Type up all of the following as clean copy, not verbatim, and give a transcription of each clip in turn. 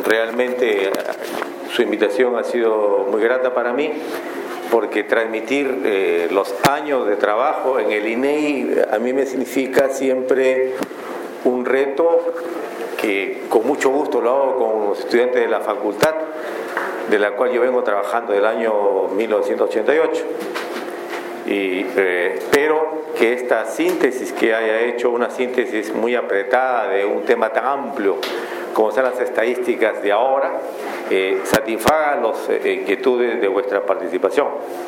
realmente su invitación ha sido muy grata para mí, porque transmitir los años de trabajo en el INEI a mí me significa siempre un reto que con mucho gusto lo hago con los estudiantes de la facultad, de la cual yo vengo trabajando del año 1988. Pero que esta síntesis que haya hecho, una síntesis muy apretada de un tema tan amplio como son las estadísticas de ahora, satisfaga las inquietudes de vuestra participación.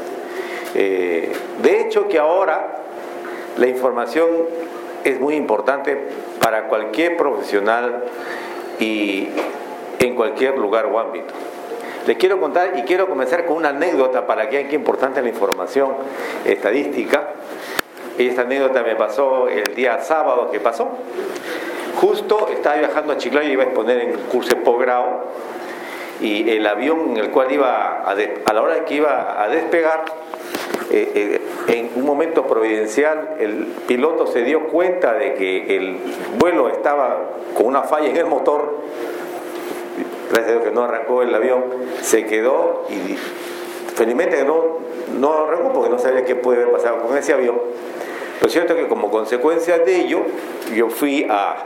De hecho que ahora la información es muy importante para cualquier profesional y en cualquier lugar o ámbito. Les quiero contar y quiero comenzar con una anécdota para que vean qué importante es la información estadística. Esta anécdota me pasó el día sábado que pasó. Justo estaba viajando a Chiclayo y iba a exponer en un curso de posgrado, y el avión en el cual iba a la hora que iba a despegar, en un momento providencial el piloto se dio cuenta de que el vuelo estaba con una falla en el motor. Gracias a Dios que no arrancó el avión, se quedó y felizmente no arrancó porque no sabía qué puede haber pasado con ese avión. Lo cierto es que como consecuencia de ello, yo fui a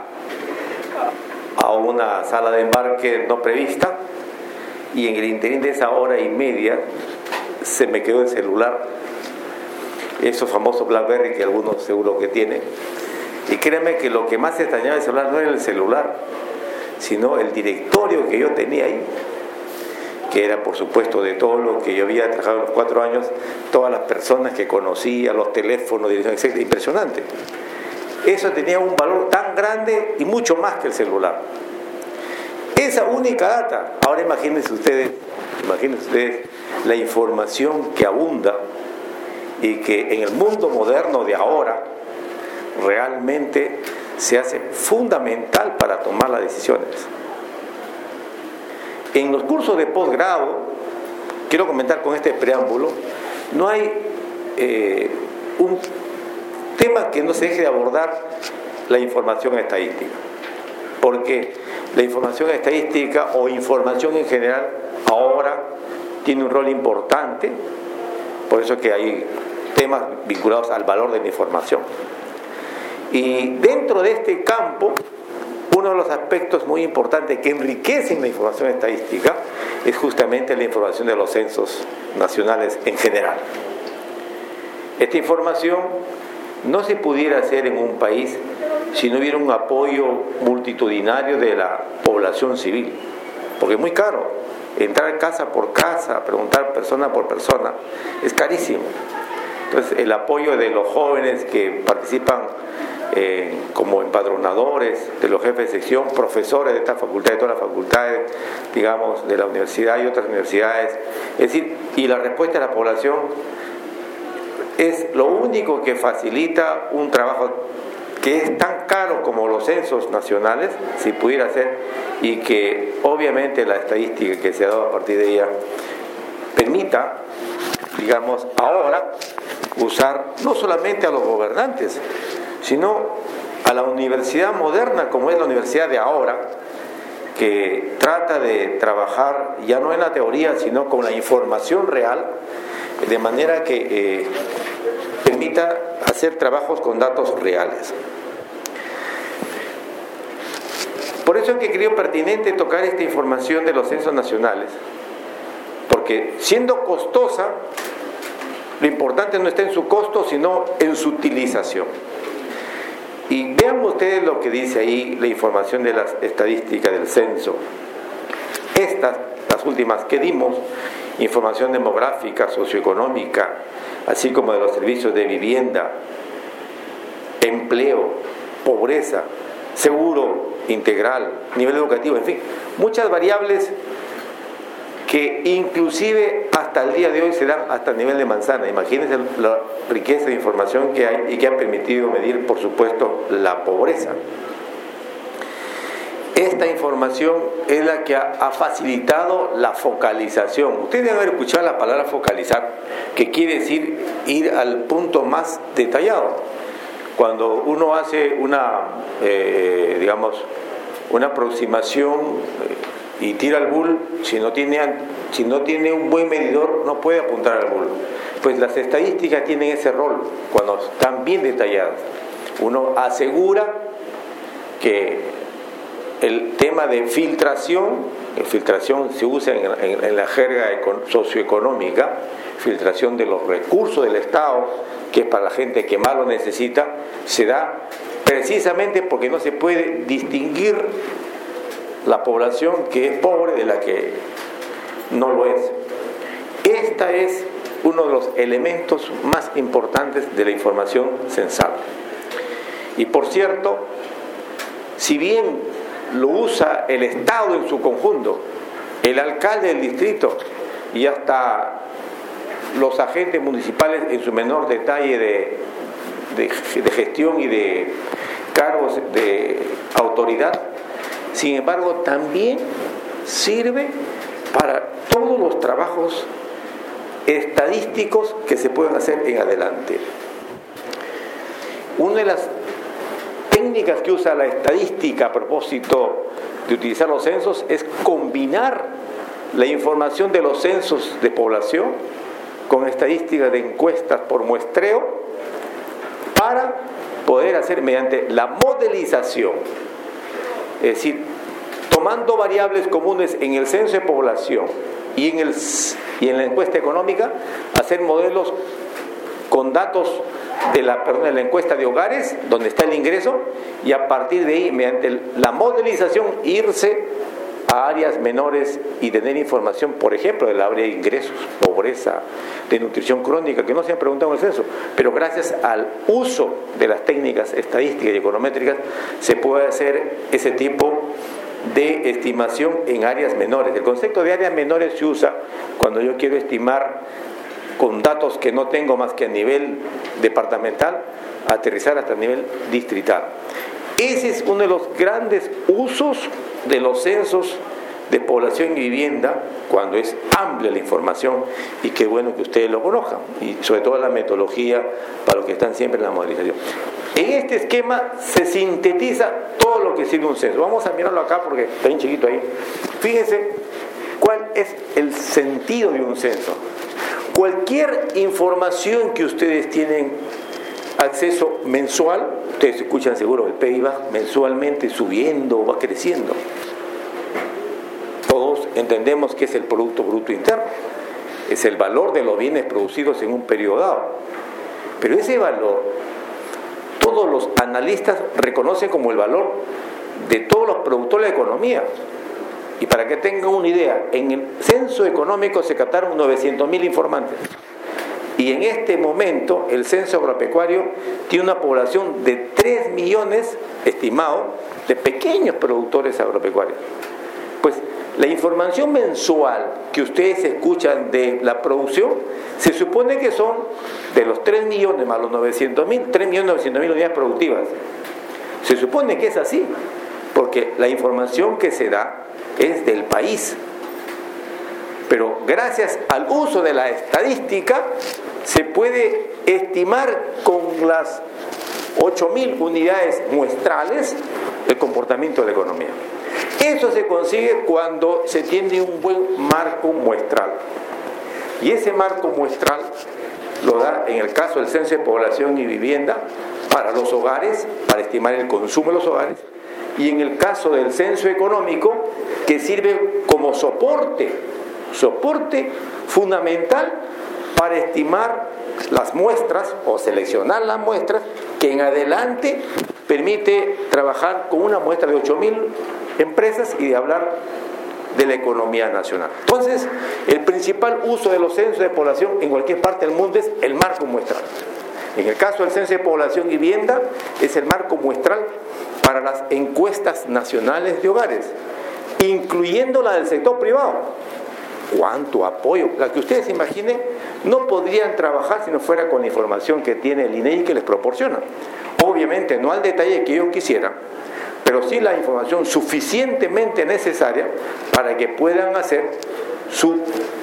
una sala de embarque no prevista, y en el interín de esa hora y media se me quedó el celular, esos famosos BlackBerry que algunos seguro que tienen, y créanme que lo que más extrañaba del celular no era el celular, sino el directorio que yo tenía ahí, que era por supuesto de todo lo que yo había trabajado en los 4 años, todas las personas que conocía, los teléfonos, direcciones, etc. Impresionante. Eso tenía un valor tan grande y mucho más que el celular. Esa única data. Ahora imagínense ustedes la información que abunda y que en el mundo moderno de ahora realmente se hace fundamental para tomar las decisiones. En los cursos de posgrado, quiero comentar con este preámbulo, no hay un tema que no se deje de abordar la información estadística, porque la información estadística o información en general ahora tiene un rol importante, por eso que hay temas vinculados al valor de la información. Y dentro de este campo, uno de los aspectos muy importantes que enriquecen la información estadística es justamente la información de los censos nacionales en general. Esta información no se pudiera hacer en un país si no hubiera un apoyo multitudinario de la población civil, porque es muy caro entrar casa por casa, preguntar persona por persona, es carísimo. Entonces el apoyo de los jóvenes que participan como empadronadores, de los jefes de sección, profesores de esta facultad, de todas las facultades, digamos, de la universidad y otras universidades, es decir, y la respuesta de la población es lo único que facilita un trabajo que es tan caro como los censos nacionales, si pudiera ser, y que obviamente la estadística que se ha dado a partir de ella permita, digamos, ahora usar no solamente a los gobernantes, sino a la universidad moderna como es la universidad de ahora, que trata de trabajar ya no en la teoría, sino con la información real, de manera que permita hacer trabajos con datos reales. Por eso es que creo pertinente tocar esta información de los censos nacionales, porque siendo costosa, lo importante no está en su costo, sino en su utilización. Y vean ustedes lo que dice ahí la información de las estadísticas del censo. Estas, las últimas que dimos, información demográfica, socioeconómica, así como de los servicios de vivienda, empleo, pobreza, seguro integral, nivel educativo, en fin, muchas variables que inclusive hasta el día de hoy se dan hasta el nivel de manzana. Imagínense la riqueza de información que hay y que ha permitido medir, por supuesto, la pobreza. Esta información es la que ha facilitado la focalización. Ustedes deben haber escuchado la palabra focalizar, que quiere decir ir al punto más detallado. Cuando uno hace una aproximación y tira al bull, si no tiene un buen medidor, no puede apuntar al bull. Pues las estadísticas tienen ese rol cuando están bien detalladas. Uno asegura que el tema de filtración se usa en la jerga socioeconómica, filtración de los recursos del Estado, que es para la gente que más lo necesita, se da precisamente porque no se puede distinguir la población que es pobre de la que no lo es. Esta es uno de los elementos más importantes de la información censal. Y por cierto, si bien lo usa el Estado en su conjunto, el alcalde del distrito y hasta los agentes municipales en su menor detalle de gestión y de cargos de autoridad, sin embargo también sirve para todos los trabajos estadísticos que se pueden hacer en adelante. Una de las técnicas que usa la estadística a propósito de utilizar los censos es combinar la información de los censos de población con estadísticas de encuestas por muestreo para poder hacer mediante la modelización, es decir, tomando variables comunes en el censo de población y en la encuesta económica, hacer modelos con datos de la encuesta de hogares, donde está el ingreso, y a partir de ahí, mediante la modelización, irse a áreas menores y tener información, por ejemplo, del área de ingresos, pobreza, de nutrición crónica, que no se han preguntado en el censo, pero gracias al uso de las técnicas estadísticas y econométricas se puede hacer ese tipo de estimación en áreas menores. El concepto de áreas menores se usa cuando yo quiero estimar con datos que no tengo más que a nivel departamental, aterrizar hasta el nivel distrital. Ese es uno de los grandes usos de los censos de población y vivienda, cuando es amplia la información, y qué bueno que ustedes lo conozcan, y sobre todo la metodología para los que están siempre en la modelización. En este esquema se sintetiza todo lo que sirve un censo. Vamos a mirarlo acá porque está bien chiquito ahí. Fíjense cuál es el sentido de un censo. Cualquier información que ustedes tienen acceso mensual, ustedes escuchan seguro, el PIB va mensualmente subiendo, va creciendo. Todos entendemos que es el Producto Bruto Interno, es el valor de los bienes producidos en un periodo dado. Pero ese valor, todos los analistas reconocen como el valor de todos los productores de economía. Y para que tengan una idea, en el censo económico se captaron 900.000 informantes. Y en este momento el censo agropecuario tiene una población de 3 millones, estimado, de pequeños productores agropecuarios. Pues la información mensual que ustedes escuchan de la producción, se supone que son de los 3 millones más los 900.000, 3.900.000 unidades productivas. Se supone que es así, porque la información que se da es del país. Pero gracias al uso de la estadística se puede estimar con las 8.000 unidades muestrales el comportamiento de la economía. Eso se consigue cuando se tiene un buen marco muestral. Y ese marco muestral lo da, en el caso del censo de población y vivienda, para los hogares, para estimar el consumo de los hogares, y en el caso del censo económico, que sirve como soporte fundamental para estimar las muestras o seleccionar las muestras, que en adelante permite trabajar con una muestra de 8.000 empresas y de hablar de la economía nacional. Entonces, el principal uso de los censos de población en cualquier parte del mundo es el marco muestral. En el caso del censo de población y vivienda, es el marco muestral para las encuestas nacionales de hogares, incluyendo la del sector privado. ¿Cuánto apoyo? La que ustedes imaginen, no podrían trabajar si no fuera con la información que tiene el INEGI que les proporciona. Obviamente, no al detalle que ellos quisieran, pero sí la información suficientemente necesaria para que puedan hacer su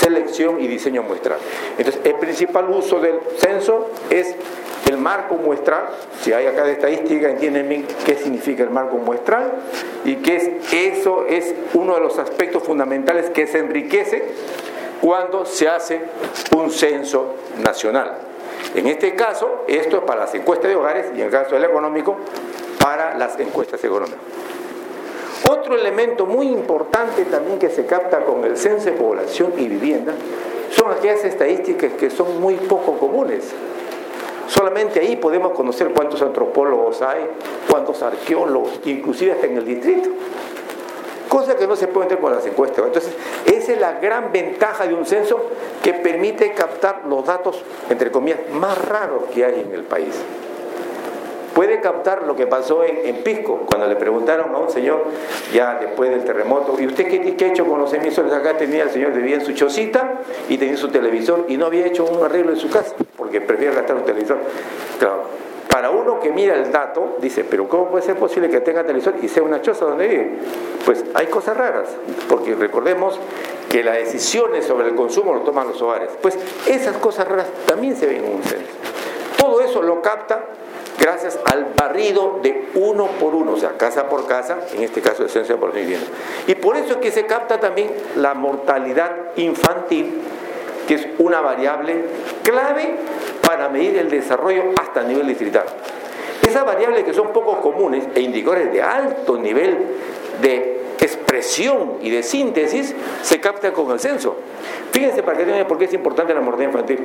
selección y diseño muestral. Entonces, el principal uso del censo es el marco muestral. Si hay acá de estadística, entienden bien qué significa el marco muestral y eso es uno de los aspectos fundamentales que se enriquece cuando se hace un censo nacional. En este caso, esto es para las encuestas de hogares y en el caso del económico, para las encuestas económicas. Otro elemento muy importante también que se capta con el censo de población y vivienda son aquellas estadísticas que son muy poco comunes. Solamente ahí podemos conocer cuántos antropólogos hay, cuántos arqueólogos, inclusive hasta en el distrito. Cosa que no se puede entrar con las encuestas. Entonces, esa es la gran ventaja de un censo que permite captar los datos, entre comillas, más raros que hay en el país. Puede captar lo que pasó en Pisco, cuando le preguntaron a un señor, ya después del terremoto, ¿y usted qué ha hecho con los emisores? Acá tenía el señor, vivía en su chocita y tenía su televisor y no había hecho un arreglo en su casa, porque prefiere gastar un televisor. Claro, para uno que mira el dato, dice, pero ¿cómo puede ser posible que tenga televisor y sea una choza donde vive? Pues hay cosas raras, porque recordemos que las decisiones sobre el consumo lo toman los hogares. Pues esas cosas raras también se ven en un censo. Todo eso lo capta gracias al barrido de uno por uno, o sea, casa por casa, en este caso el censo de población y vivienda. Y por eso es que se capta también la mortalidad infantil, que es una variable clave para medir el desarrollo hasta el nivel distrital. Esas variables que son poco comunes e indicadores de alto nivel de expresión y de síntesis se captan con el censo. Fíjense para que vean por qué es importante la mortalidad infantil.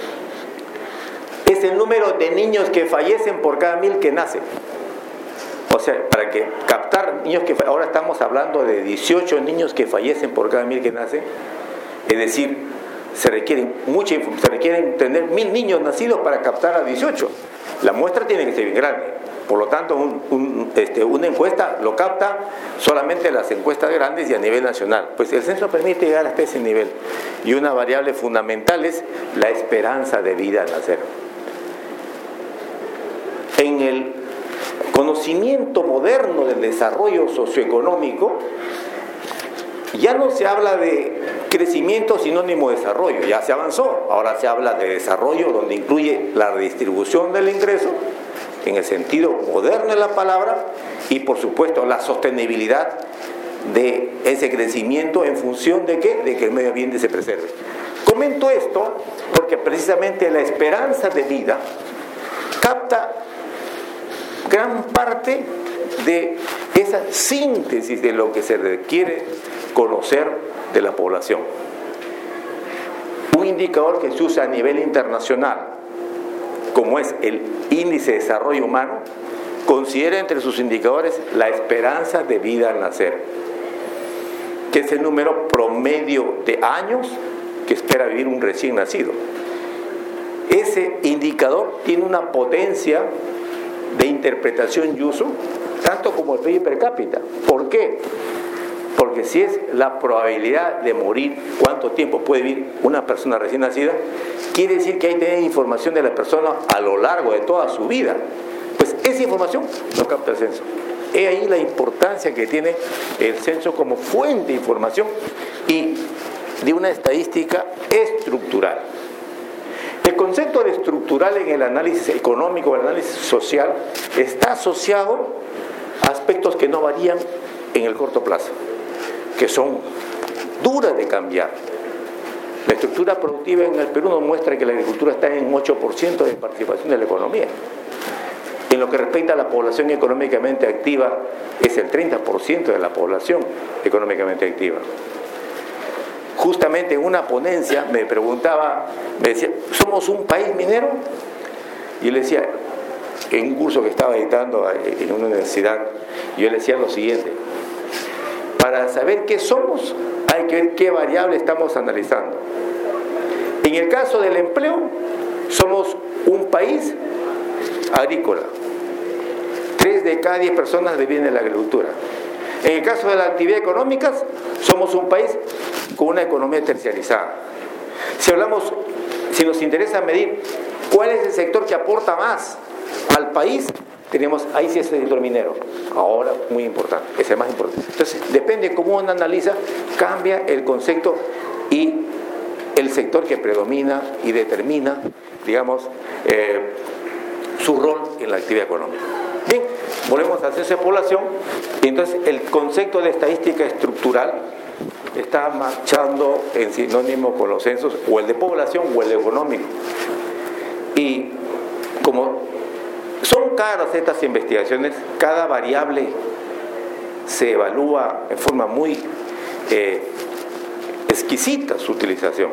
Es el número de niños que fallecen por cada 1000 que nacen. O sea, para que captar niños que ahora estamos hablando de 18 niños que fallecen por cada 1000 que nacen, es decir, se requieren tener 1000 niños nacidos para captar a 18. La muestra tiene que ser bien grande. Por lo tanto, una encuesta lo capta solamente las encuestas grandes y a nivel nacional. Pues el censo permite llegar hasta ese nivel. Y una variable fundamental es la esperanza de vida al nacer. En el conocimiento moderno del desarrollo socioeconómico, ya no se habla de crecimiento sinónimo de desarrollo, ya se avanzó. Ahora se habla de desarrollo donde incluye la redistribución del ingreso, en el sentido moderno de la palabra, y por supuesto la sostenibilidad de ese crecimiento en función de ¿qué? De que el medio ambiente se preserve. Comento esto porque precisamente la esperanza de vida capta gran parte de esa síntesis de lo que se requiere conocer de la población. Un indicador que se usa a nivel internacional, como es el índice de desarrollo humano, considera entre sus indicadores la esperanza de vida al nacer, que es el número promedio de años que espera vivir un recién nacido. Ese indicador tiene una potencia de interpretación y uso, tanto como el PIB per cápita. ¿Por qué? Porque si es la probabilidad de morir, cuánto tiempo puede vivir una persona recién nacida, quiere decir que hay que tener información de la persona a lo largo de toda su vida. Pues esa información no capta el censo. He ahí la importancia que tiene el censo como fuente de información y de una estadística estructural. El concepto de estructural en el análisis económico, el análisis social, está asociado a aspectos que no varían en el corto plazo, que son duras de cambiar. La estructura productiva en el Perú nos muestra que la agricultura está en un 8% de participación de la economía. En lo que respecta a la población económicamente activa, es el 30% de la población económicamente activa. Justamente en una ponencia me decía, ¿somos un país minero? Y yo le decía, en un curso que estaba editando en una universidad, yo le decía lo siguiente: para saber qué somos, hay que ver qué variable estamos analizando. En el caso del empleo, somos un país agrícola. 3 de cada 10 personas viven de la agricultura. En el caso de las actividades económicas, somos un país con una economía terciarizada. Si nos interesa medir cuál es el sector que aporta más al país, tenemos ahí sí es el sector minero. Ahora, muy importante, es el más importante. Entonces, depende de cómo uno analiza, cambia el concepto y el sector que predomina y determina, digamos, su rol en la actividad económica. Bien, volvemos a censo de población, y entonces el concepto de estadística estructural está marchando en sinónimo con los censos, o el de población o el de económico. Y como son caras estas investigaciones, cada variable se evalúa en forma muy exquisita su utilización.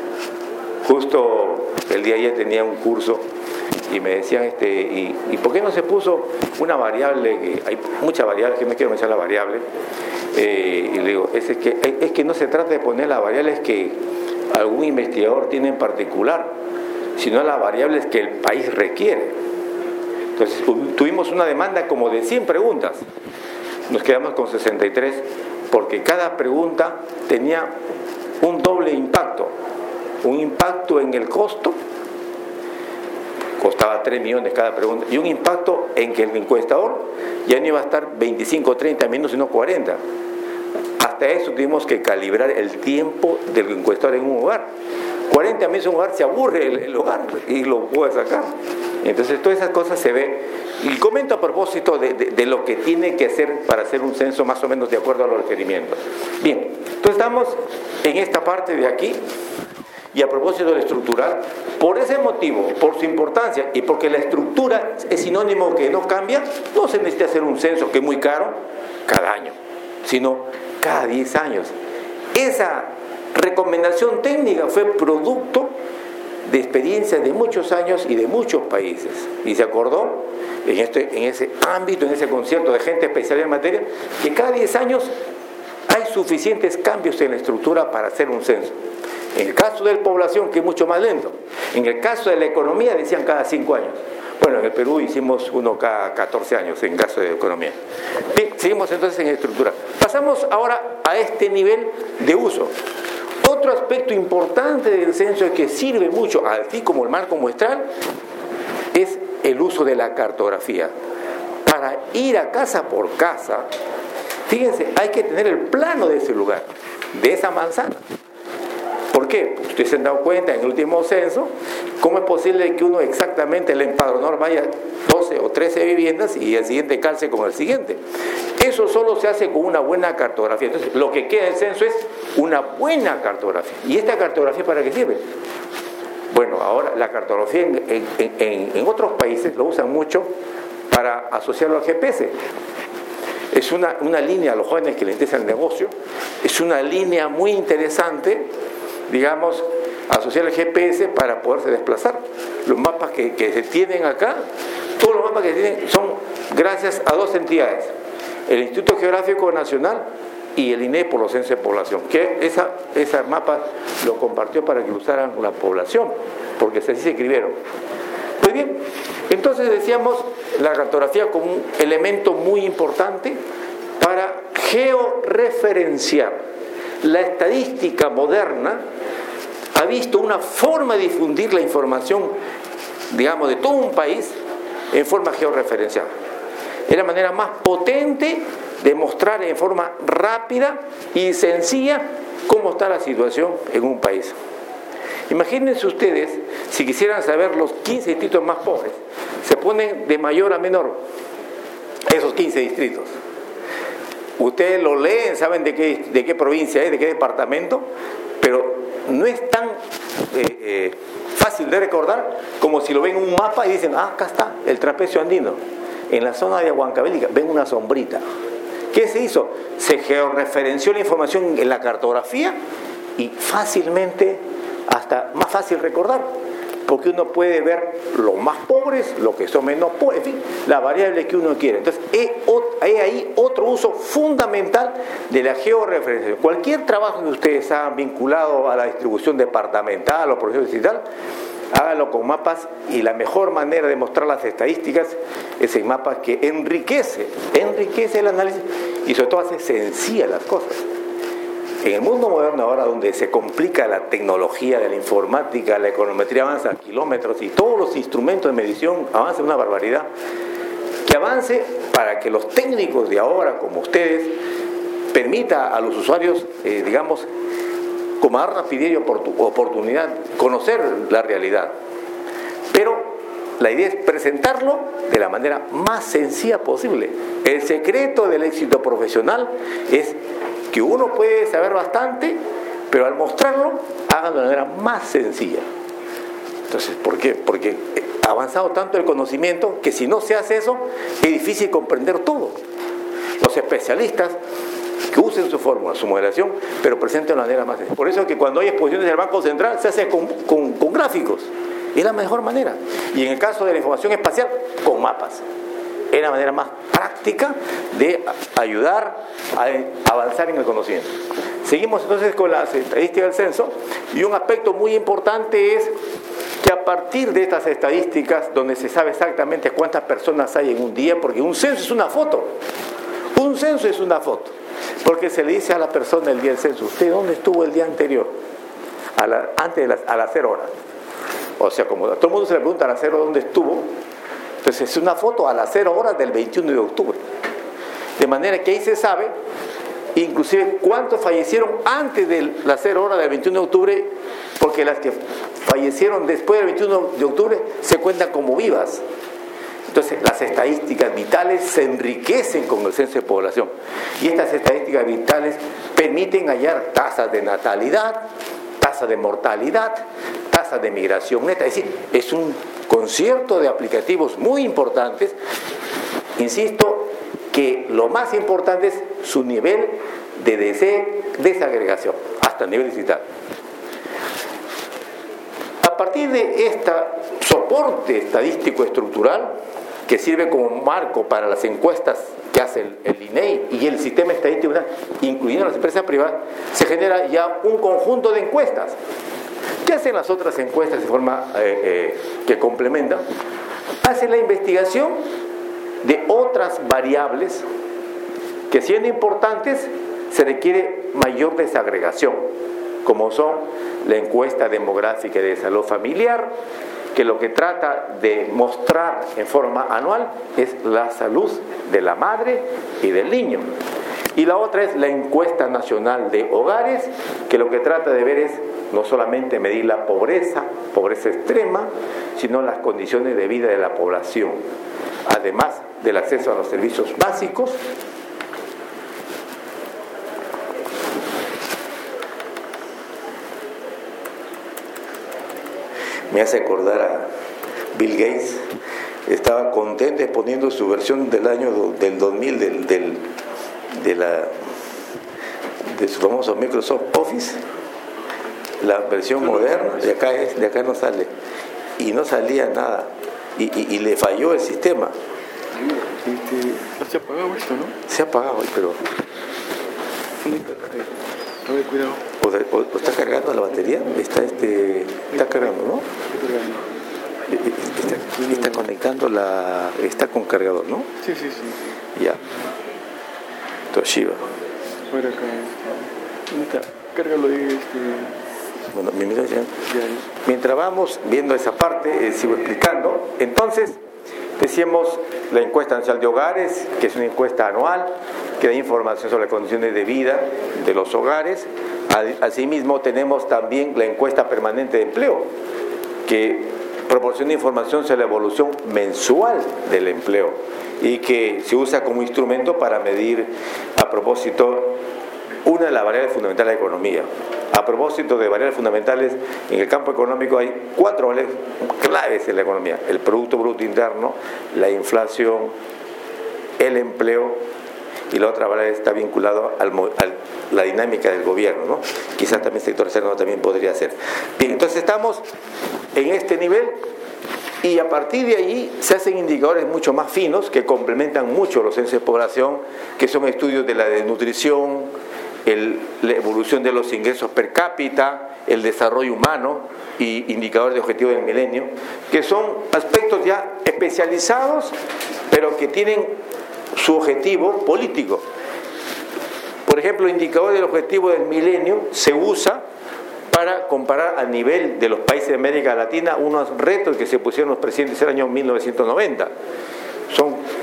Justo el día de ayer tenía un curso y me decían, ¿y por qué no se puso una variable? Que hay muchas variables, que no quiero mencionar la variable, y le digo, es que no se trata de poner las variables que algún investigador tiene en particular, sino las variables que el país requiere. Entonces tuvimos una demanda como de 100 preguntas, nos quedamos con 63, porque cada pregunta tenía un doble impacto, un impacto en el costo, costaba 3 millones cada pregunta, y un impacto en que el encuestador ya no iba a estar 25 o 30 minutos, sino 40. Hasta eso tuvimos que calibrar el tiempo del encuestador en un hogar. 40 minutos en un hogar, se aburre el hogar y lo puede sacar. Entonces todas esas cosas se ven. Y comento a propósito de lo que tiene que hacer para hacer un censo más o menos de acuerdo a los requerimientos. Bien, entonces estamos en esta parte de aquí. Y a propósito de la estructural, por ese motivo, por su importancia y porque la estructura es sinónimo que no cambia, no se necesita hacer un censo que es muy caro cada año, sino cada 10 años. Esa recomendación técnica fue producto de experiencias de muchos años y de muchos países. Y se acordó en ese ámbito, en ese concierto de gente especial en materia, que cada 10 años hay suficientes cambios en la estructura para hacer un censo. En el caso de la población, que es mucho más lento. En el caso de la economía, decían cada 5 años. Bueno, en el Perú hicimos uno cada 14 años en caso de economía. Bien, seguimos entonces en estructura. Pasamos ahora a este nivel de uso. Otro aspecto importante del censo que sirve mucho, así como el marco muestral, es el uso de la cartografía. Para ir a casa por casa, fíjense, hay que tener el plano de ese lugar, de esa manzana. ¿Por qué? Ustedes se han dado cuenta en el último censo, ¿cómo es posible que uno exactamente, el empadronador, vaya 12 o 13 viviendas y el siguiente calce con el siguiente? Eso solo se hace con una buena cartografía. Entonces, lo que queda del censo es una buena cartografía. ¿Y esta cartografía para qué sirve? Bueno, ahora la cartografía en otros países lo usan mucho para asociarlo al GPS. Es una línea, a los jóvenes que les interesa el negocio, es una línea muy interesante, digamos, asociar el GPS para poderse desplazar. Los mapas que se tienen acá, todos los mapas que se tienen son gracias a dos entidades, el Instituto Geográfico Nacional y el INE por los censos de población, que ese mapa lo compartió para que lo usaran la población, porque así se escribieron. Pues bien, entonces decíamos la cartografía como un elemento muy importante para georreferenciar. La estadística moderna ha visto una forma de difundir la información, digamos, de todo un país en forma georreferenciada. Es la manera más potente de mostrar en forma rápida y sencilla cómo está la situación en un país. Imagínense ustedes, si quisieran saber los 15 distritos más pobres, se ponen de mayor a menor esos 15 distritos. Ustedes lo leen, saben de qué provincia es, de qué departamento, pero no es tan fácil de recordar como si lo ven en un mapa y dicen, acá está, el trapecio andino. En la zona de Huancavelica ven una sombrita. ¿Qué se hizo? Se georreferenció la información en la cartografía y fácilmente, hasta más fácil recordar, porque uno puede ver los más pobres, los que son menos pobres, en fin, la variable que uno quiere. Entonces, hay ahí otro uso fundamental de la georreferenciación. Cualquier trabajo que ustedes hagan vinculado a la distribución departamental o procesos y tal, háganlo con mapas, y la mejor manera de mostrar las estadísticas es en mapas que enriquece el análisis y sobre todo hace sencillas las cosas. En el mundo moderno ahora, donde se complica la tecnología de la informática, la econometría avanza a kilómetros y todos los instrumentos de medición avanzan una barbaridad, que avance para que los técnicos de ahora, como ustedes, permita a los usuarios, digamos, con más rapidez y oportunidad conocer la realidad. Pero la idea es presentarlo de la manera más sencilla posible. El secreto del éxito profesional es que uno puede saber bastante, pero al mostrarlo, háganlo de la manera más sencilla. Entonces, ¿por qué? Porque ha avanzado tanto el conocimiento que si no se hace eso, es difícil comprender todo. Los especialistas que usen su fórmula, su modelación, pero presenten de manera más sencilla. Por eso es que cuando hay exposiciones del Banco Central, se hace con gráficos. Es la mejor manera. Y en el caso de la información espacial, con mapas. Es la manera más práctica de ayudar a avanzar en el conocimiento. Seguimos entonces con las estadísticas del censo, y un aspecto muy importante es que a partir de estas estadísticas, donde se sabe exactamente cuántas personas hay en un día, porque un censo es una foto. Un censo es una foto. Porque se le dice a la persona el día del censo: ¿usted dónde estuvo el día anterior? A las 0 horas. O sea, como a todo el mundo se le pregunta a las 0 dónde estuvo, entonces es una foto a las 0 horas del 21 de octubre. De manera que ahí se sabe, inclusive, cuántos fallecieron antes de las 0 horas del 21 de octubre, porque las que fallecieron después del 21 de octubre se cuentan como vivas. Entonces, las estadísticas vitales se enriquecen con el censo de población. Y estas estadísticas vitales permiten hallar tasas de natalidad, tasa de mortalidad, tasa de migración neta. Es decir, es un concierto de aplicativos muy importantes. Insisto que lo más importante es su nivel de desagregación, hasta el nivel digital. A partir de este soporte estadístico estructural, que sirve como marco para las encuestas que hace el INEI y el sistema estadístico, incluyendo las empresas privadas, se genera ya un conjunto de encuestas. ¿Qué hacen las otras encuestas de forma que complementan? Hacen la investigación de otras variables que, siendo importantes, se requiere mayor desagregación, como son la encuesta demográfica y de salud familiar, que lo que trata de mostrar en forma anual es la salud de la madre y del niño. Y la otra es la encuesta nacional de hogares, que lo que trata de ver es no solamente medir la pobreza extrema, sino las condiciones de vida de la población, además del acceso a los servicios básicos. Me hace acordar a Bill Gates. Estaba contento exponiendo su versión del año del 2000 de su famoso Microsoft Office, la versión moderna. De acá no sale, y no salía nada, y le falló el sistema. Se ha apagado esto, ¿no? Se ha apagado, pero a ver, cuidado. ¿O está cargando la batería? Está cargando, ¿no? Está conectando está con cargador, ¿no? Sí. Ya. Toshiba. Fuera acá. ¿Dónde está? Cárgalo ahí, Bueno, mientras vamos viendo esa parte, sigo explicando. Entonces, decíamos la encuesta nacional de hogares, que es una encuesta anual, que da información sobre las condiciones de vida de los hogares. Asimismo, tenemos también la encuesta permanente de empleo, que proporciona información sobre la evolución mensual del empleo y que se usa como instrumento para medir, a propósito, una de las variables fundamentales de la economía. A propósito de variables fundamentales, en el campo económico hay 4 variables claves en la economía: el Producto Bruto Interno, la inflación, el empleo, y la otra variable está vinculada a la dinámica del gobierno, ¿no? Quizás también el sector externo también podría ser. Bien, entonces estamos en este nivel, y a partir de allí se hacen indicadores mucho más finos que complementan mucho los censos de población, que son estudios de la desnutrición, la evolución de los ingresos per cápita, el desarrollo humano y indicadores de objetivo del milenio, que son aspectos ya especializados, pero que tienen su objetivo político. Por ejemplo, el indicador del objetivo del milenio se usa para comparar a nivel de los países de América Latina unos retos que se pusieron los presidentes en el año 1990. Son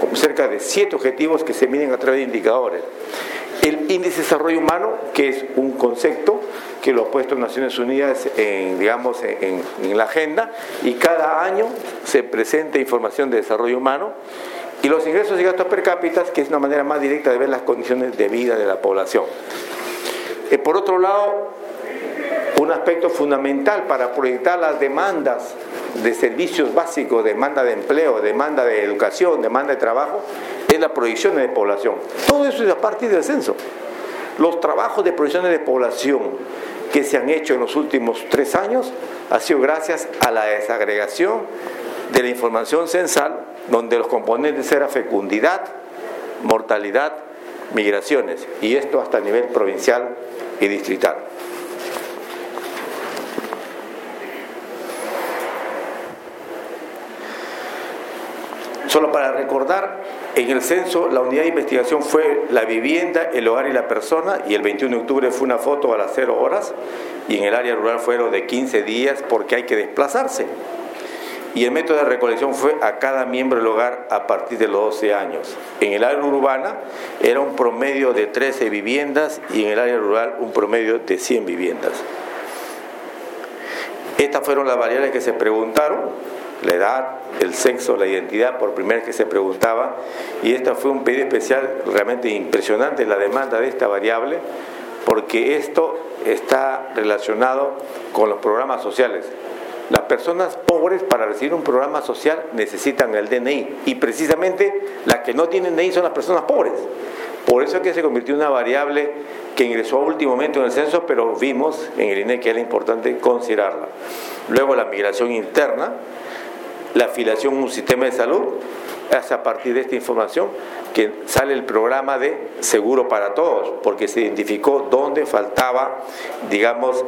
cerca de 7 objetivos que se miden a través de indicadores. El índice de desarrollo humano, que es un concepto que lo ha puesto Naciones Unidas en la agenda, y cada año se presenta información de desarrollo humano, y los ingresos y gastos per cápita, que es una manera más directa de ver las condiciones de vida de la población. Por otro lado, un aspecto fundamental para proyectar las demandas de servicios básicos, demanda de empleo, demanda de educación, demanda de trabajo, es la proyección de población. Todo eso es a partir del censo. Los trabajos de proyecciones de población que se han hecho en los últimos 3 años ha sido gracias a la desagregación de la información censal, donde los componentes eran fecundidad, mortalidad, migraciones, y esto hasta a nivel provincial y distrital. Solo para recordar, en el censo la unidad de investigación fue la vivienda, el hogar y la persona, y el 21 de octubre fue una foto a las 0 horas, y en el área rural fueron de 15 días porque hay que desplazarse. Y el método de recolección fue a cada miembro del hogar a partir de los 12 años. En el área urbana era un promedio de 13 viviendas y en el área rural un promedio de 100 viviendas. Estas fueron las variables que se preguntaron: la edad, el sexo, la identidad, por primera vez que se preguntaba, y esta fue un pedido especial realmente impresionante, la demanda de esta variable, porque esto está relacionado con los programas sociales. Las personas pobres, para recibir un programa social, necesitan el DNI, y precisamente las que no tienen DNI son las personas pobres. Por eso es que se convirtió en una variable que ingresó a último momento en el censo, pero vimos en el INE que era importante considerarla. Luego la migración interna, la afiliación a un sistema de salud. Es a partir de esta información que sale el programa de seguro para todos, porque se identificó dónde faltaba, digamos,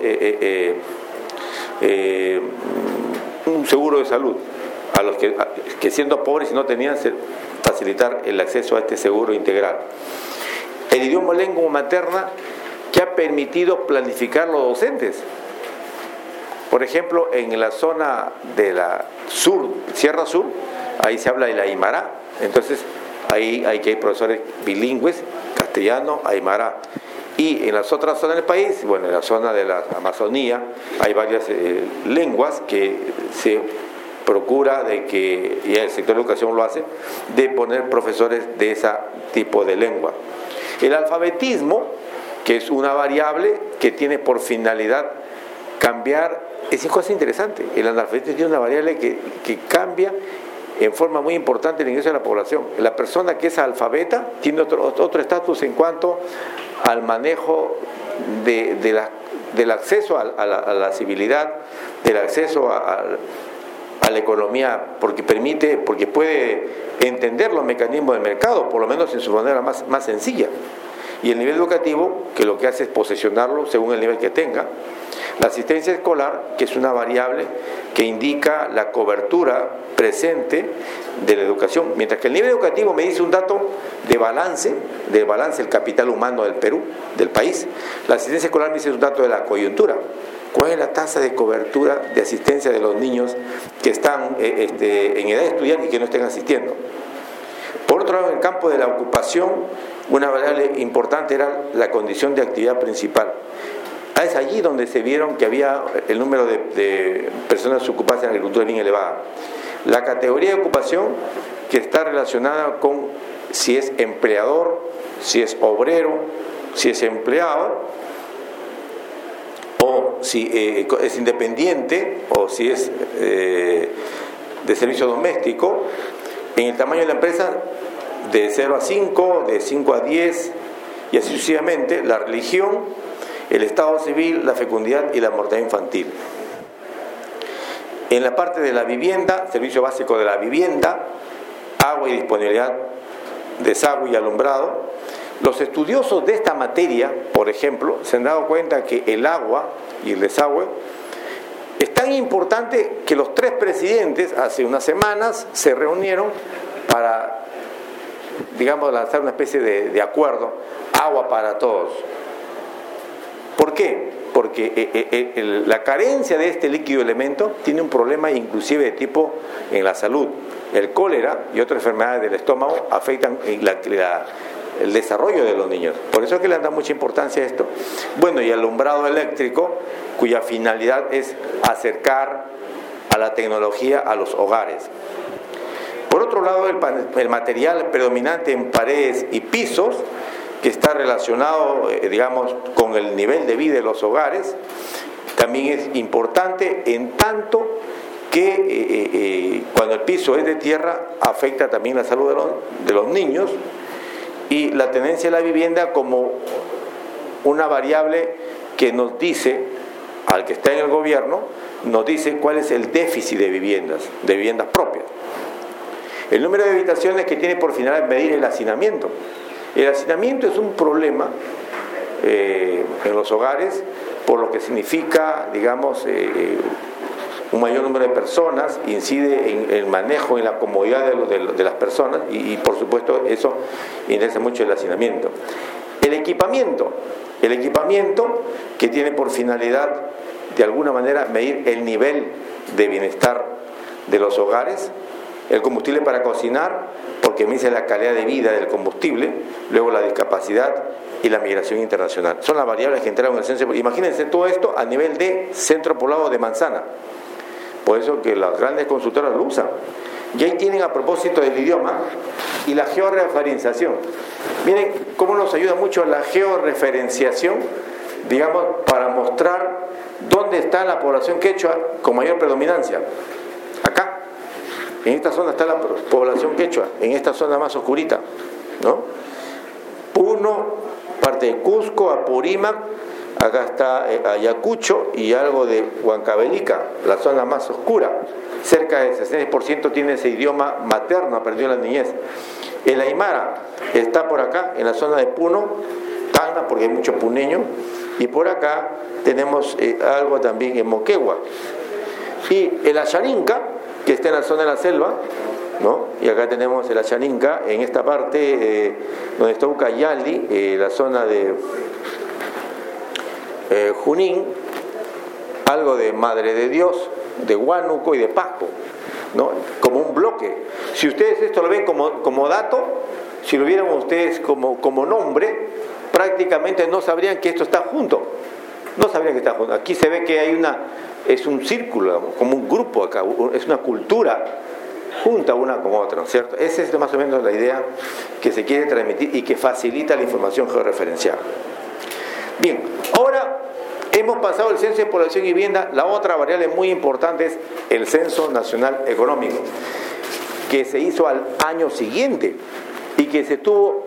un seguro de salud a los que siendo pobres y no tenían, facilitar el acceso a este seguro integral. El idioma lengua materna, que ha permitido planificar los docentes. Por ejemplo, en la zona de la sur, Sierra Sur, ahí se habla el aymara, entonces ahí hay profesores bilingües, castellano, aymara. Y en las otras zonas del país, bueno, en la zona de la Amazonía, hay varias lenguas que se procura de que, y el sector de educación lo hace, de poner profesores de ese tipo de lengua. El alfabetismo, que es una variable que tiene por finalidad cambiar. Es una cosa interesante, el analfabetismo tiene una variable que cambia en forma muy importante el ingreso de la población. La persona que es alfabeta tiene otro estatus en cuanto al manejo del acceso a la civilidad, del acceso a la economía, porque puede entender los mecanismos del mercado, por lo menos en su manera más sencilla. Y el nivel educativo, que lo que hace es posesionarlo según el nivel que tenga. La asistencia escolar, que es una variable que indica la cobertura presente de la educación, mientras que el nivel educativo me dice un dato de balance del capital humano del Perú, del país. La asistencia escolar me dice un dato de la coyuntura. ¿Cuál es la tasa de cobertura de asistencia de los niños que están en edad de estudiar y que no estén asistiendo? Por otro lado, en el campo de la ocupación, una variable importante era la condición de actividad principal. Es allí donde se vieron que había el número de personas ocupadas en agricultura bien elevada. La categoría de ocupación, que está relacionada con si es empleador, si es obrero, si es empleado, o si es independiente, o si es de servicio doméstico. En el tamaño de la empresa, de 0 a 5, de 5 a 10, y así sucesivamente. La religión, el estado civil, la fecundidad y la mortalidad infantil. En la parte de la vivienda, servicio básico de la vivienda, agua y disponibilidad, desagüe y alumbrado. Los estudiosos de esta materia, por ejemplo, se han dado cuenta que el agua y el desagüe es tan importante que los 3 presidentes hace unas semanas se reunieron para, digamos, lanzar una especie de acuerdo, agua para todos. ¿Por qué? porque la carencia de este líquido elemento tiene un problema inclusive de tipo en la salud. El cólera y otras enfermedades del estómago afectan el desarrollo de los niños. Por eso es que le dan mucha importancia a esto. Bueno, y el alumbrado eléctrico, cuya finalidad es acercar a la tecnología a los hogares. Por otro lado, el material predominante en paredes y pisos, que está relacionado, digamos, con el nivel de vida de los hogares, también es importante, en tanto que cuando el piso es de tierra afecta también la salud de los niños, y la tenencia de la vivienda como una variable que nos dice, al que está en el gobierno, nos dice cuál es el déficit de viviendas propias. El número de habitaciones que tiene por finalidad medir el hacinamiento. El hacinamiento es un problema en los hogares, por lo que significa, digamos, un mayor número de personas, incide en el manejo, en la comodidad de las personas y por supuesto eso interesa mucho el hacinamiento. El equipamiento que tiene por finalidad de alguna manera medir el nivel de bienestar de los hogares. El combustible para cocinar, porque mide la calidad de vida del combustible, luego la discapacidad y la migración internacional. Son las variables que entraron en el censo. Imagínense todo esto a nivel de centro poblado de Manzana. Por eso que las grandes consultoras lo usan. Y ahí tienen, a propósito del idioma y la georreferenciación. Miren cómo nos ayuda mucho la georreferenciación, digamos, para mostrar dónde está la población quechua con mayor predominancia. Acá. En esta zona está la población quechua, en esta zona más oscurita, ¿no? Puno, parte de Cusco, Apurímac, acá está Ayacucho y algo de Huancavelica, la zona más oscura. Cerca del 60% tiene ese idioma materno, aprendió en la niñez. El Aymara está por acá, en la zona de Puno, Tacna, porque hay mucho puneño, y por acá tenemos algo también en Moquegua. Y el Ashaninka, que está en la zona de la selva, ¿no? Y acá tenemos el Ashaninka, en esta parte donde está Ucayali, la zona de Junín, algo de Madre de Dios, de Huánuco y de Pasco, ¿no? Como un bloque. Si ustedes esto lo ven como dato, si lo vieran ustedes como nombre, prácticamente no sabrían que esto está junto. No sabrían que está junto. Aquí se ve que es un círculo, como un grupo acá, es una cultura junta una con otra, ¿no es cierto? Esa es más o menos la idea que se quiere transmitir y que facilita la información georreferencial. Bien, ahora hemos pasado el censo de población y vivienda. La otra variable muy importante es el censo nacional económico, que se hizo al año siguiente y que se tuvo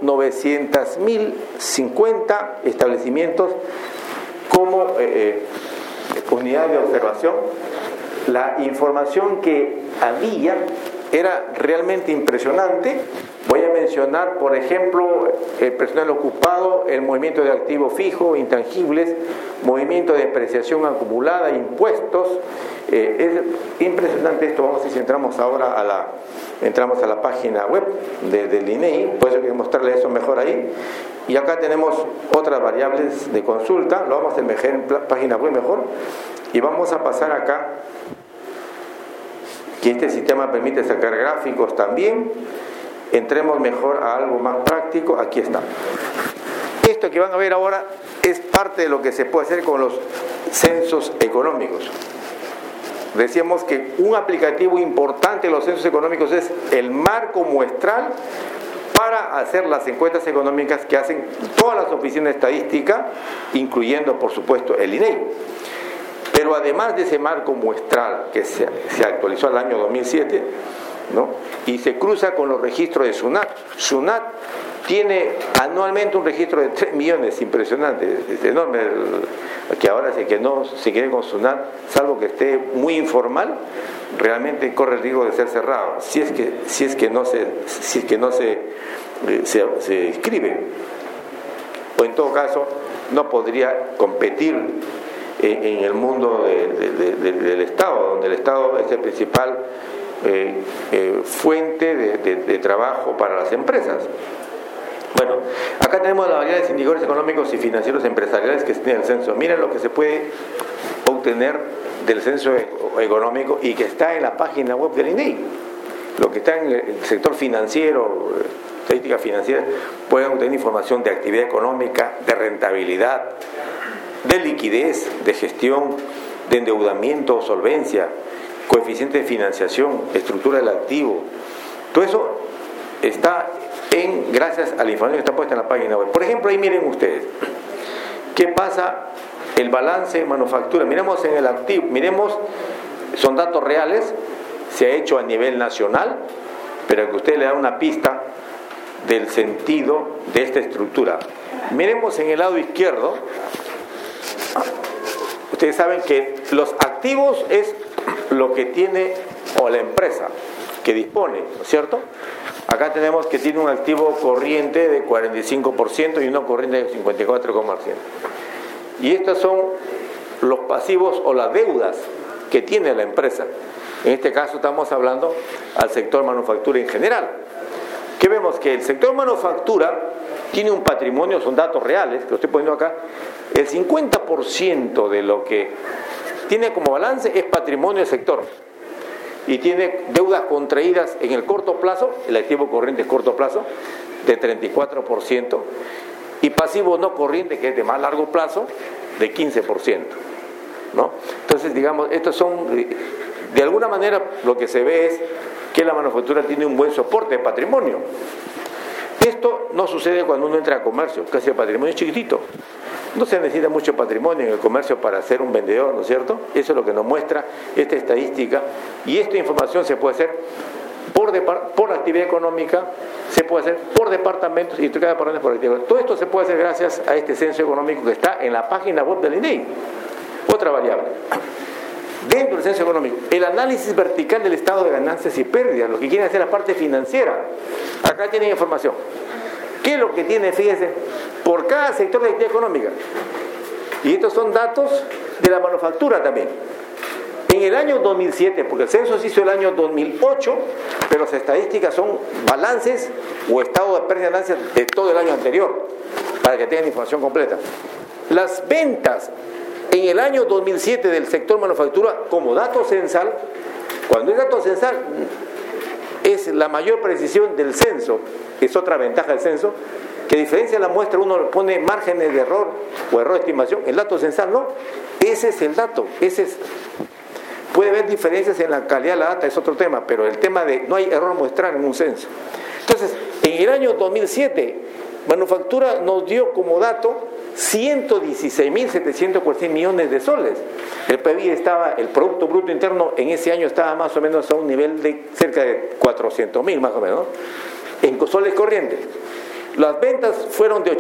900.050 establecimientos como unidad de observación. La información que había era realmente impresionante. Voy a mencionar, por ejemplo, el personal ocupado, el movimiento de activo fijo, intangibles, movimiento de depreciación acumulada, impuestos. Es impresionante esto. Vamos a ver si entramos ahora entramos a la página web del INEI, por eso quiero mostrarles eso mejor ahí. Y acá tenemos otras variables de consulta, lo vamos a emerger en página web mejor. Y vamos a pasar acá, que este sistema permite sacar gráficos también. Entremos mejor a algo más práctico. Aquí está. Esto que van a ver ahora es parte de lo que se puede hacer con los censos económicos. Decíamos que un aplicativo importante de los censos económicos es el marco muestral para hacer las encuestas económicas que hacen todas las oficinas de estadística, incluyendo, por supuesto, el INEI. Pero además de ese marco muestral que se actualizó al año 2007, ¿no? Y se cruza con los registros de SUNAT. SUNAT tiene anualmente un registro de 3 millones, impresionante, es enorme, que ahora que no se quiere con SUNAT, salvo que esté muy informal, realmente corre el riesgo de ser cerrado, si es que no se inscribe, o en todo caso no podría competir en el mundo del Estado, donde el Estado es el principal fuente de trabajo para las empresas. Bueno, acá tenemos las variables indicadores económicos y financieros empresariales que tiene el censo. Miren lo que se puede obtener del censo económico y que está en la página web del INEI. Lo que está en el sector financiero, estadística financiera, pueden obtener información de actividad económica, de rentabilidad, de liquidez, de gestión, de endeudamiento, solvencia, coeficiente de financiación, estructura del activo. Todo eso está gracias a la información que está puesta en la página web. Por ejemplo, ahí miren ustedes, ¿qué pasa? El balance de manufactura. Miremos en el activo, miremos, son datos reales, se ha hecho a nivel nacional, pero que usted le da una pista del sentido de esta estructura. Miremos en el lado izquierdo. Ustedes saben que los activos es lo que tiene o la empresa que dispone, ¿no es cierto? Acá tenemos que tiene un activo corriente de 45% y uno corriente de 54,1%. Y estos son los pasivos o las deudas que tiene la empresa. En este caso estamos hablando al sector manufactura en general. ¿Qué vemos? Que el sector manufactura tiene un patrimonio, son datos reales, que lo estoy poniendo acá, el 50% de lo que tiene como balance es patrimonio del sector. Y tiene deudas contraídas en el corto plazo, el activo corriente es corto plazo, de 34%, y pasivo no corriente, que es de más largo plazo, de 15%, ¿no? Entonces, digamos, estos son, de alguna manera, lo que se ve es que la manufactura tiene un buen soporte de patrimonio. Esto no sucede cuando uno entra a comercio, casi el patrimonio es chiquitito. No se necesita mucho patrimonio en el comercio para ser un vendedor, ¿no es cierto? Eso es lo que nos muestra esta estadística. Y esta información se puede hacer por actividad económica, se puede hacer por departamentos y cada departamento por actividad. Todo esto se puede hacer gracias a este censo económico que está en la página web del INEI. Otra variable. Dentro del censo económico, el análisis vertical del estado de ganancias y pérdidas, lo que quiere hacer la parte financiera. Acá tienen información. ¿Qué es lo que tiene? Fíjense, por cada sector de actividad económica. Y estos son datos de la manufactura también. En el año 2007, porque el censo se hizo el año 2008, pero las estadísticas son balances o estado de pérdida de ganancias de todo el año anterior, para que tengan información completa. Las ventas en el año 2007 del sector manufactura como dato censal, cuando es dato censal es la mayor precisión del censo, es otra ventaja del censo, que diferencia la muestra, uno pone márgenes de error o error de estimación, el dato censal no, ese es el dato, puede haber diferencias en la calidad de la data, es otro tema, pero el tema de no hay error muestral en un censo. Entonces, en el año 2007, manufactura nos dio como dato 116.746 millones de soles. El PBI estaba, el Producto Bruto Interno en ese año estaba más o menos a un nivel de cerca de 400.000 más o menos, ¿no? En soles corrientes. Las ventas fueron de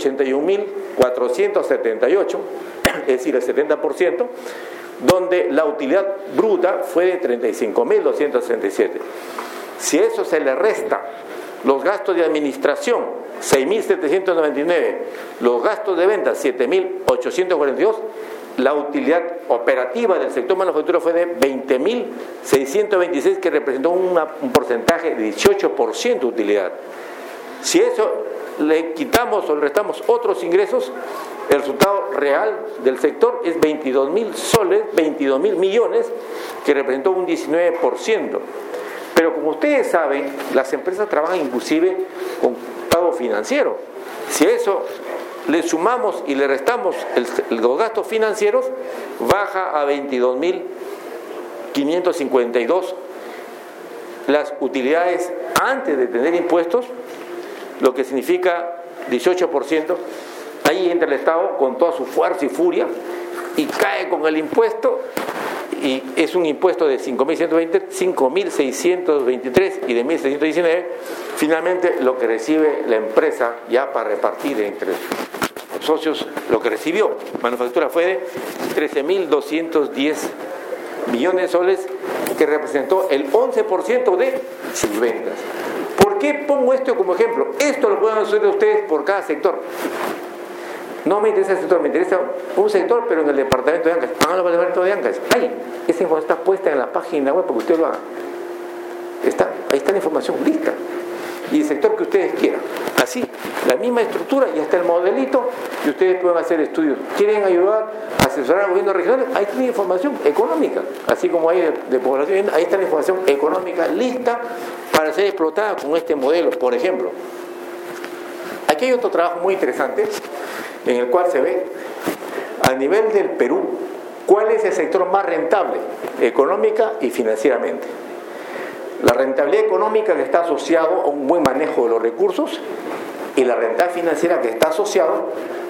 81.478, es decir, el 70%, donde la utilidad bruta fue de 35.267. Si eso se le resta los gastos de administración, 6.799, los gastos de ventas, 7.842, la utilidad operativa del sector manufactura fue de 20.626, que representó un porcentaje de 18% de utilidad. Si eso le quitamos o le restamos otros ingresos, el resultado real del sector es 22.000 soles, 22.000 millones, que representó un 19%. Pero como ustedes saben, las empresas trabajan inclusive con pago financiero. Si a eso le sumamos y le restamos los gastos financieros, baja a 22.552 las utilidades antes de tener impuestos, lo que significa 18%. Ahí entra el Estado con toda su fuerza y furia y cae con el impuesto, y es un impuesto de 5.120, 5.623 y de 1.619. Finalmente, lo que recibe la empresa ya para repartir entre los socios, lo que recibió manufactura fue de 13.210 millones de soles, que representó el 11% de sus ventas. ¿Por qué pongo esto como ejemplo? Esto lo pueden hacer ustedes por cada sector. No me interesa el sector, me interesa un sector, pero en el departamento de Ancash. Háganlo para el departamento de Ancash. Ahí, esa información está puesta en la página web para que usted lo haga. Ahí está la información lista. y el sector que ustedes quieran. Así, la misma estructura, ya está el modelito y ustedes pueden hacer estudios. ¿Quieren ayudar a asesorar al gobierno regional? Ahí tienen información económica, así como hay de población, ahí está la información económica lista para ser explotada con este modelo, por ejemplo. Aquí hay otro trabajo muy interesante en el cual se ve a nivel del Perú cuál es el sector más rentable económica y financieramente. La rentabilidad económica que está asociado a un buen manejo de los recursos y la rentabilidad financiera que está asociado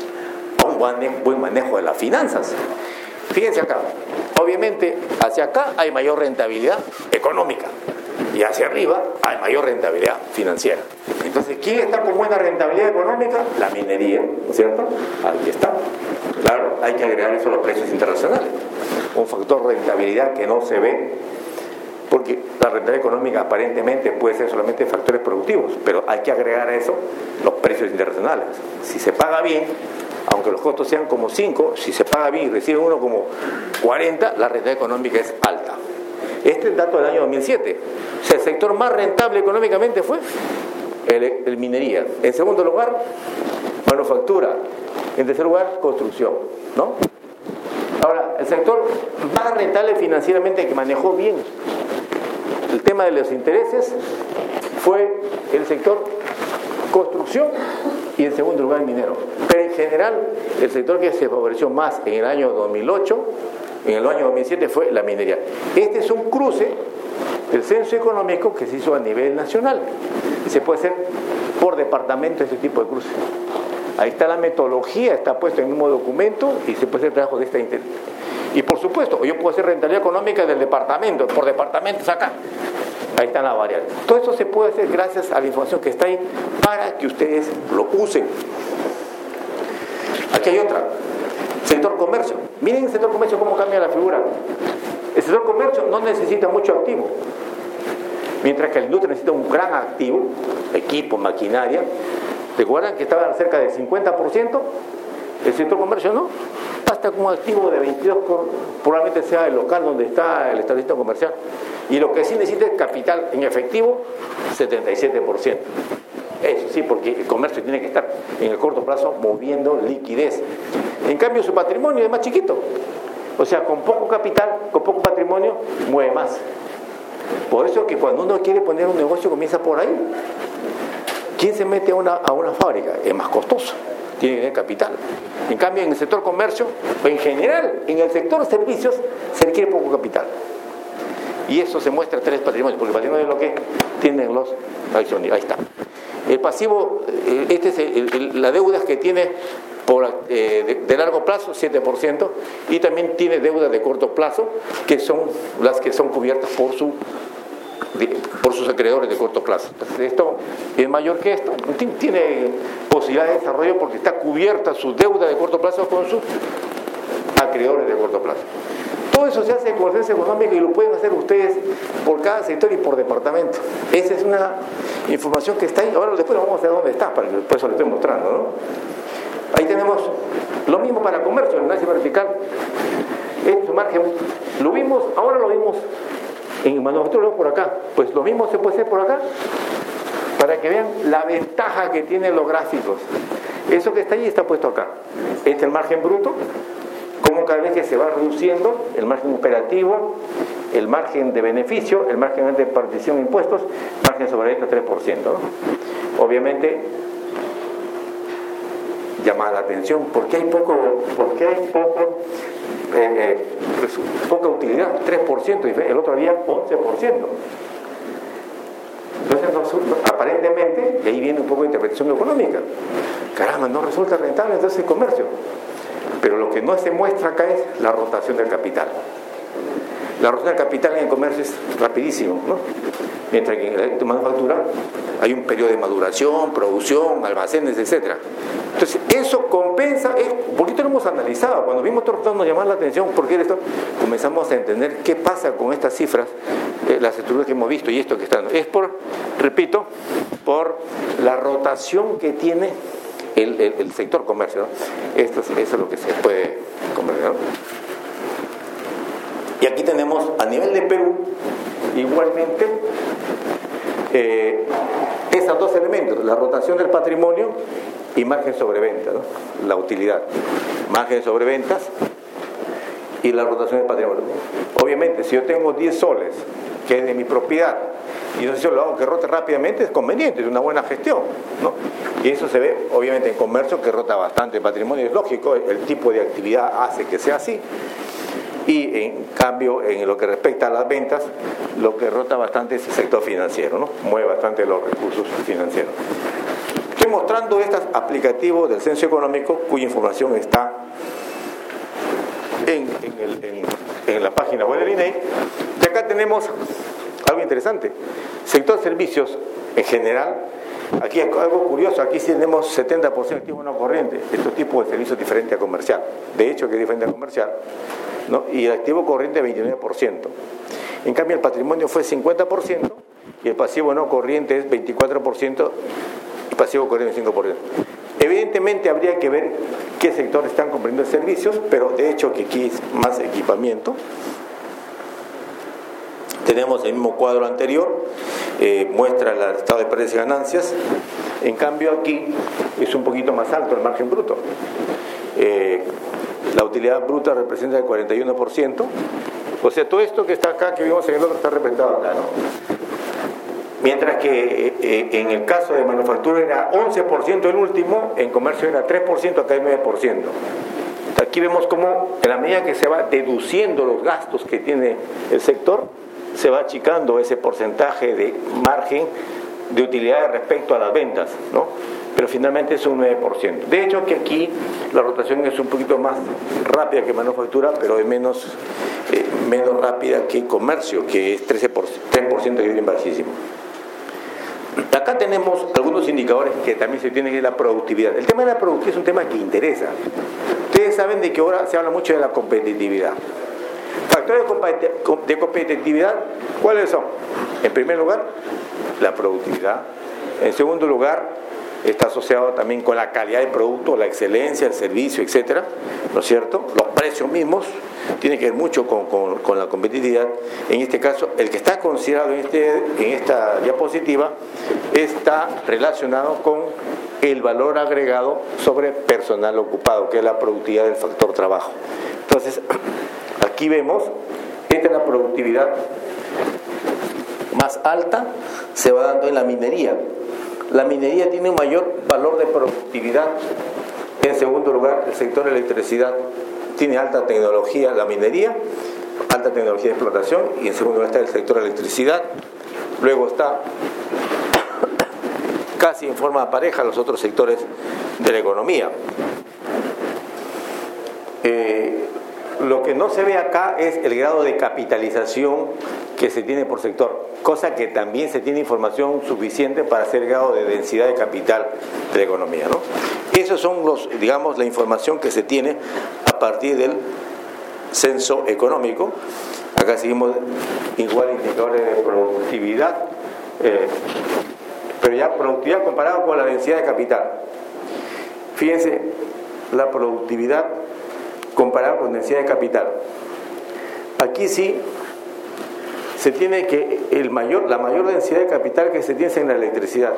a un buen manejo de las finanzas. Fíjense acá, obviamente hacia acá hay mayor rentabilidad económica y hacia arriba hay mayor rentabilidad financiera. Entonces, ¿quién está con buena rentabilidad económica? La minería, ¿no es cierto? Ahí está. Claro, hay que agregar eso a los precios internacionales. Un factor de rentabilidad que no se ve, porque la rentabilidad económica aparentemente puede ser solamente factores productivos, pero hay que agregar a eso los precios internacionales. Si se paga bien, aunque los costos sean como 5, si se paga bien y recibe uno como 40, la rentabilidad económica es alta. Este es el dato del año 2007. O sea, el sector más rentable económicamente fue el minería. En segundo lugar, manufactura. En tercer lugar, construcción, ¿no? Ahora, el sector más rentable financieramente que manejó bien el tema de los intereses fue el sector construcción y en segundo lugar el minero. Pero en general, el sector que se favoreció más en el año 2008, en el año 2007 fue la minería. Este es un cruce del censo económico que se hizo a nivel nacional y se puede hacer por departamento este tipo de cruce. Ahí está la metodología, está puesto en el mismo documento y se puede hacer trabajo de esta intención. Y por supuesto, yo puedo hacer rentabilidad económica del departamento, por departamentos acá. Ahí están las variables. Todo esto se puede hacer gracias a la información que está ahí para que ustedes lo usen. Aquí hay otra. Sector comercio. Miren el sector comercio cómo cambia la figura. El sector comercio no necesita mucho activo. Mientras que la industria necesita un gran activo, equipo, maquinaria. ¿Recuerdan que estaba cerca del 50%? El sector comercio no. Basta con un activo de 22, probablemente sea el local donde está el establecimiento comercial. Y lo que sí necesita es capital en efectivo, 77%. Eso sí, porque el comercio tiene que estar en el corto plazo moviendo liquidez. En cambio, su patrimonio es más chiquito. O sea, con poco capital, con poco patrimonio, mueve más. Por eso que cuando uno quiere poner un negocio, comienza por ahí. ¿Quién se mete a una fábrica? Es más costoso. Tiene que tener capital. En cambio, en el sector comercio, o en general, en el sector servicios, se requiere poco capital. Y eso se muestra en tres patrimonios, porque el patrimonio es lo que tienen los accionistas. Ahí está. El pasivo, este es la deuda que tiene de largo plazo, 7%, y también tiene deudas de corto plazo, que son las que son cubiertas por sus acreedores de corto plazo. Entonces, esto es mayor que esto, tiene posibilidad de desarrollo porque está cubierta su deuda de corto plazo con sus acreedores de corto plazo. Todo eso se hace con ciencia económica y lo pueden hacer ustedes por cada sector y por departamento. Esa es una información que está ahí. Ahora después vamos a ver dónde está, para que después lo estoy mostrando, ¿no? Ahí tenemos lo mismo para comercio, el análisis vertical. Este margen lo vimos, ahora lo vimos en manufactura, lo vemos por acá. Pues lo mismo se puede hacer por acá, para que vean la ventaja que tienen los gráficos. Eso que está ahí está puesto acá. Este es el margen bruto. Como cada vez que se va reduciendo el margen operativo, el margen de beneficio, el margen de partición de impuestos, margen sobre esto 3%, ¿no? Obviamente llama la atención porque hay poca utilidad, 3%, el otro día 11%. Entonces, aparentemente, y ahí viene un poco de interpretación económica. Caramba, no resulta rentable entonces el comercio. Pero lo que no se muestra acá es la rotación del capital. La rotación del capital en el comercio es rapidísimo, ¿no? Mientras que en la manufactura hay un periodo de maduración, producción, almacenes, etc. Entonces, eso compensa, ¿por qué esto lo hemos analizado? Cuando vimos estos resultados nos llamó la atención, porque esto comenzamos a entender qué pasa con estas cifras, las estructuras que hemos visto y esto que está. Es repito, por la rotación que tiene el sector comercio, ¿no? Eso es lo que se puede comprender, ¿no? Y aquí tenemos a nivel de Perú igualmente esos dos elementos, la rotación del patrimonio y margen sobre venta, ¿no? La utilidad, margen sobre ventas y la rotación del patrimonio. Obviamente, si yo tengo 10 soles, que es de mi propiedad, y entonces yo lo hago que rote rápidamente, es conveniente, es una buena gestión, ¿no? Y eso se ve, obviamente, en comercio, que rota bastante el patrimonio, es lógico, el tipo de actividad hace que sea así. Y en cambio, en lo que respecta a las ventas, lo que rota bastante es el sector financiero, ¿no? Mueve bastante los recursos financieros. Estoy mostrando estos aplicativos del censo económico, cuya información está en la página web del INEI. Y acá tenemos algo interesante. Sector servicios en general. Aquí hay algo curioso, aquí sí tenemos 70% de activo no corriente. Estos tipos de servicios diferentes a comercial. De hecho, que es diferente a comercial, ¿no? Y el activo corriente 29%. En cambio, el patrimonio fue 50% y el pasivo no corriente es 24% y pasivo corriente 5%. Evidentemente habría que ver qué sectores están comprendiendo servicios, pero de hecho que aquí es más equipamiento. Tenemos el mismo cuadro anterior, muestra el estado de pérdidas y ganancias. En cambio aquí es un poquito más alto el margen bruto. La utilidad bruta representa el 41%. O sea, todo esto que está acá, que vimos en el otro, está representado acá, ¿no? Mientras que en el caso de manufactura era 11% el último, en comercio era 3%, acá hay 9%. Aquí vemos cómo en la medida que se va deduciendo los gastos que tiene el sector, se va achicando ese porcentaje de margen de utilidad respecto a las ventas, ¿no? Pero finalmente es un 9%. De hecho que aquí la rotación es un poquito más rápida que manufactura, pero es menos rápida que comercio, que es 3%, que es bien bajísimo. Acá tenemos algunos indicadores que también se tienen, que es la productividad. El tema de la productividad es un tema que interesa. Ustedes saben de que ahora se habla mucho de la competitividad. Factores de competitividad, ¿cuáles son? En primer lugar, la productividad. En segundo lugar, está asociado también con la calidad del producto, la excelencia, el servicio, etcétera, ¿no es cierto? Los precios mismos tienen que ver mucho con la competitividad. En este caso, el que está considerado en esta diapositiva está relacionado con el valor agregado sobre personal ocupado, que es la productividad del factor trabajo. Entonces, aquí vemos, esta es la productividad más alta, se va dando en la minería. La minería tiene un mayor valor de productividad. En segundo lugar, el sector electricidad tiene alta tecnología, la minería, alta tecnología de explotación, y en segundo lugar está el sector electricidad. Luego está casi en forma pareja los otros sectores de la economía. Lo que no se ve acá es el grado de capitalización que se tiene por sector, cosa que también se tiene información suficiente para hacer el grado de densidad de capital de la economía, ¿no? Esos son la información que se tiene a partir del censo económico. Acá seguimos igual indicadores de productividad, pero ya productividad comparado con la densidad de capital. Fíjense, la productividad comparado con densidad de capital. Aquí sí se tiene que la mayor densidad de capital que se tiene es en la electricidad.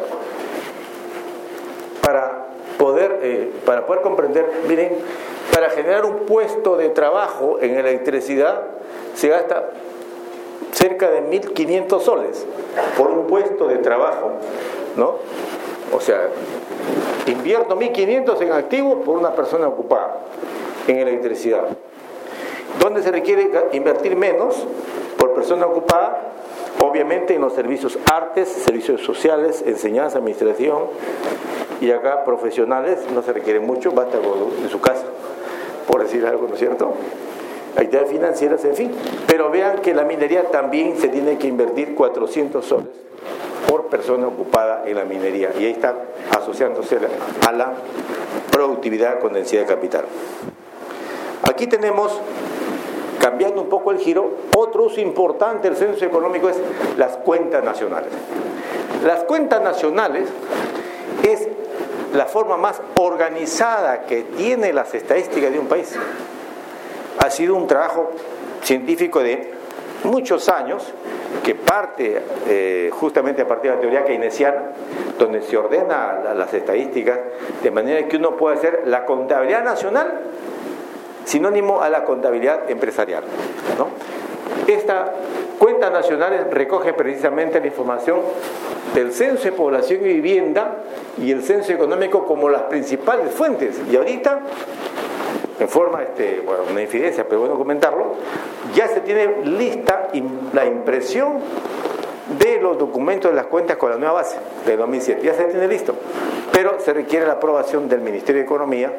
Para poder comprender, miren, para generar un puesto de trabajo en electricidad se gasta cerca de 1.500 soles por un puesto de trabajo, ¿no? O sea, invierto 1.500 en activos por una persona ocupada en electricidad. ¿Dónde se requiere invertir menos por persona ocupada? Obviamente en los servicios artes, servicios sociales, enseñanza, administración, y acá profesionales no se requiere mucho, basta en su casa, por decir algo, ¿no es cierto? Actividades financieras, en fin. Pero vean que la minería también se tiene que invertir 400 soles por persona ocupada en la minería, y ahí está asociándose a la productividad con densidad de capital. Aquí tenemos, cambiando un poco el giro, otro uso importante del censo económico es las cuentas nacionales. Las cuentas nacionales es la forma más organizada que tiene las estadísticas de un país. Ha sido un trabajo científico de muchos años que parte justamente a partir de la teoría keynesiana, donde se ordena las estadísticas de manera que uno pueda hacer la contabilidad nacional sinónimo a la contabilidad empresarial, ¿no? Esta cuenta nacional recoge precisamente la información del censo de población y vivienda y el censo económico como las principales fuentes. Y ahorita, en forma, bueno, una infidencia, pero bueno comentarlo, ya se tiene lista la impresión de los documentos de las cuentas con la nueva base de 2007. Ya se tiene listo, pero se requiere la aprobación del Ministerio de Economía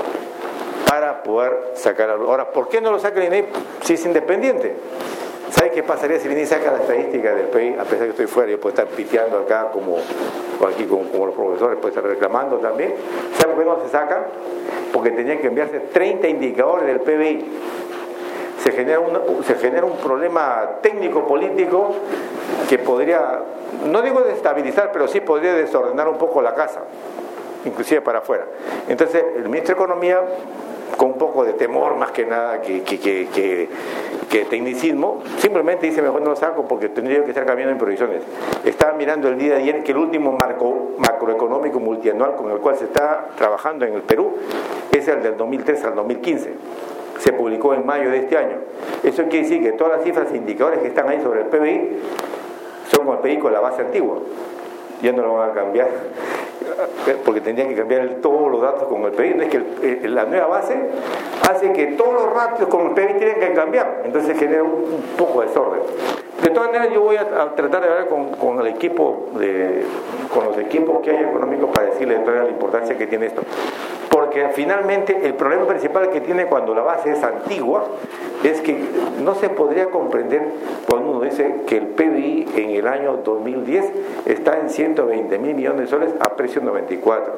para poder sacarlo. Ahora, ¿por qué no lo saca el INEI si es independiente? ¿Sabe qué pasaría si el INEI saca la estadística del PIB? A pesar de que estoy fuera, yo puedo estar piteando acá como los profesores, puedo estar reclamando también. ¿Sabe por qué no se saca? Porque tenían que enviarse 30 indicadores del PBI. Se genera un problema técnico-político que podría, no digo desestabilizar, pero sí podría desordenar un poco la casa, inclusive para afuera. Entonces, el ministro de Economía, con un poco de temor más que nada que tecnicismo, simplemente dice mejor no lo saco porque tendría que estar cambiando en provisiones. Estaba mirando el día de ayer que el último marco macroeconómico multianual con el cual se está trabajando en el Perú es el del 2003 al 2015. Se publicó en mayo de este año. Eso quiere decir que todas las cifras e indicadores que están ahí sobre el PBI son con el PBI con la base antigua. Ya no lo van a cambiar, porque tendrían que cambiar todos los datos con el PBI. No es que la nueva base hace que todos los ratios con el PBI tienen que cambiar, entonces genera un poco de desorden. De todas maneras, yo voy a tratar de hablar con el equipo, con los equipos que hay económicos para decirles de toda la importancia que tiene esto. Porque finalmente el problema principal que tiene cuando la base es antigua es que no se podría comprender cuando uno dice que el PBI en el año 2010 está en 120 mil millones de soles a precio 94.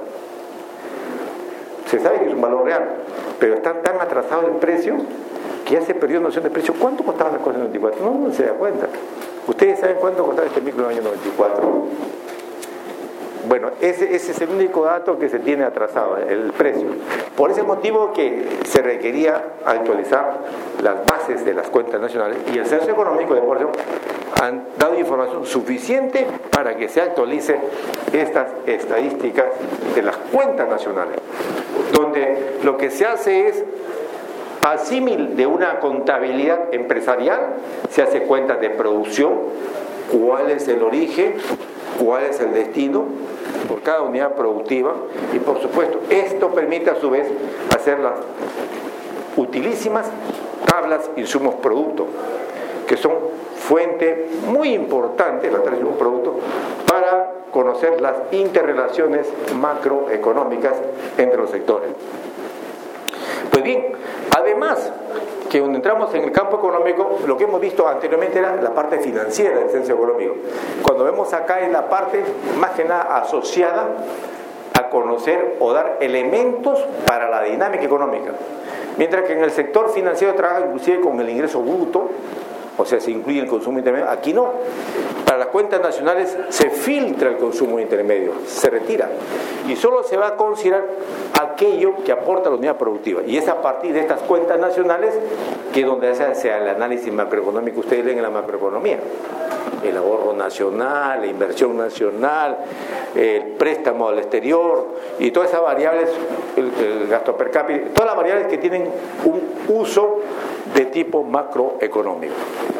Se sabe que es un valor real, pero está tan atrasado el precio que ya se perdió noción de precio. ¿Cuánto costaba la cosa en el 94? No se da cuenta. ¿Ustedes saben cuánto costaba este micro en el año 94? Bueno, ese es el único dato que se tiene atrasado, el precio. Por ese motivo que se requería actualizar las bases de las cuentas nacionales, y el Censo Económico de Porción han dado información suficiente para que se actualice estas estadísticas de las cuentas nacionales, donde lo que se hace es asímil de una contabilidad empresarial, se hace cuentas de producción, cuál es el origen, cuál es el destino por cada unidad productiva, y por supuesto esto permite a su vez hacer las utilísimas tablas insumos producto, que son fuente muy importante, las tablas insumos producto, para conocer las interrelaciones macroeconómicas entre los sectores. Pues bien, además que cuando entramos en el campo económico, lo que hemos visto anteriormente era la parte financiera del censo económico. Cuando vemos acá es la parte más que nada asociada a conocer o dar elementos para la dinámica económica. Mientras que en el sector financiero trabaja inclusive con el ingreso bruto, o sea, se incluye el consumo intermedio. Aquí no. Para las cuentas nacionales se filtra el consumo intermedio, se retira. Y solo se va a considerar aquello que aporta la unidad productiva. Y es a partir de estas cuentas nacionales que es donde se hace el análisis macroeconómico. Ustedes leen en la macroeconomía. El ahorro nacional, la inversión nacional, el préstamo al exterior y todas esas variables, el gasto per cápita, todas las variables que tienen un uso de tipo macroeconómico.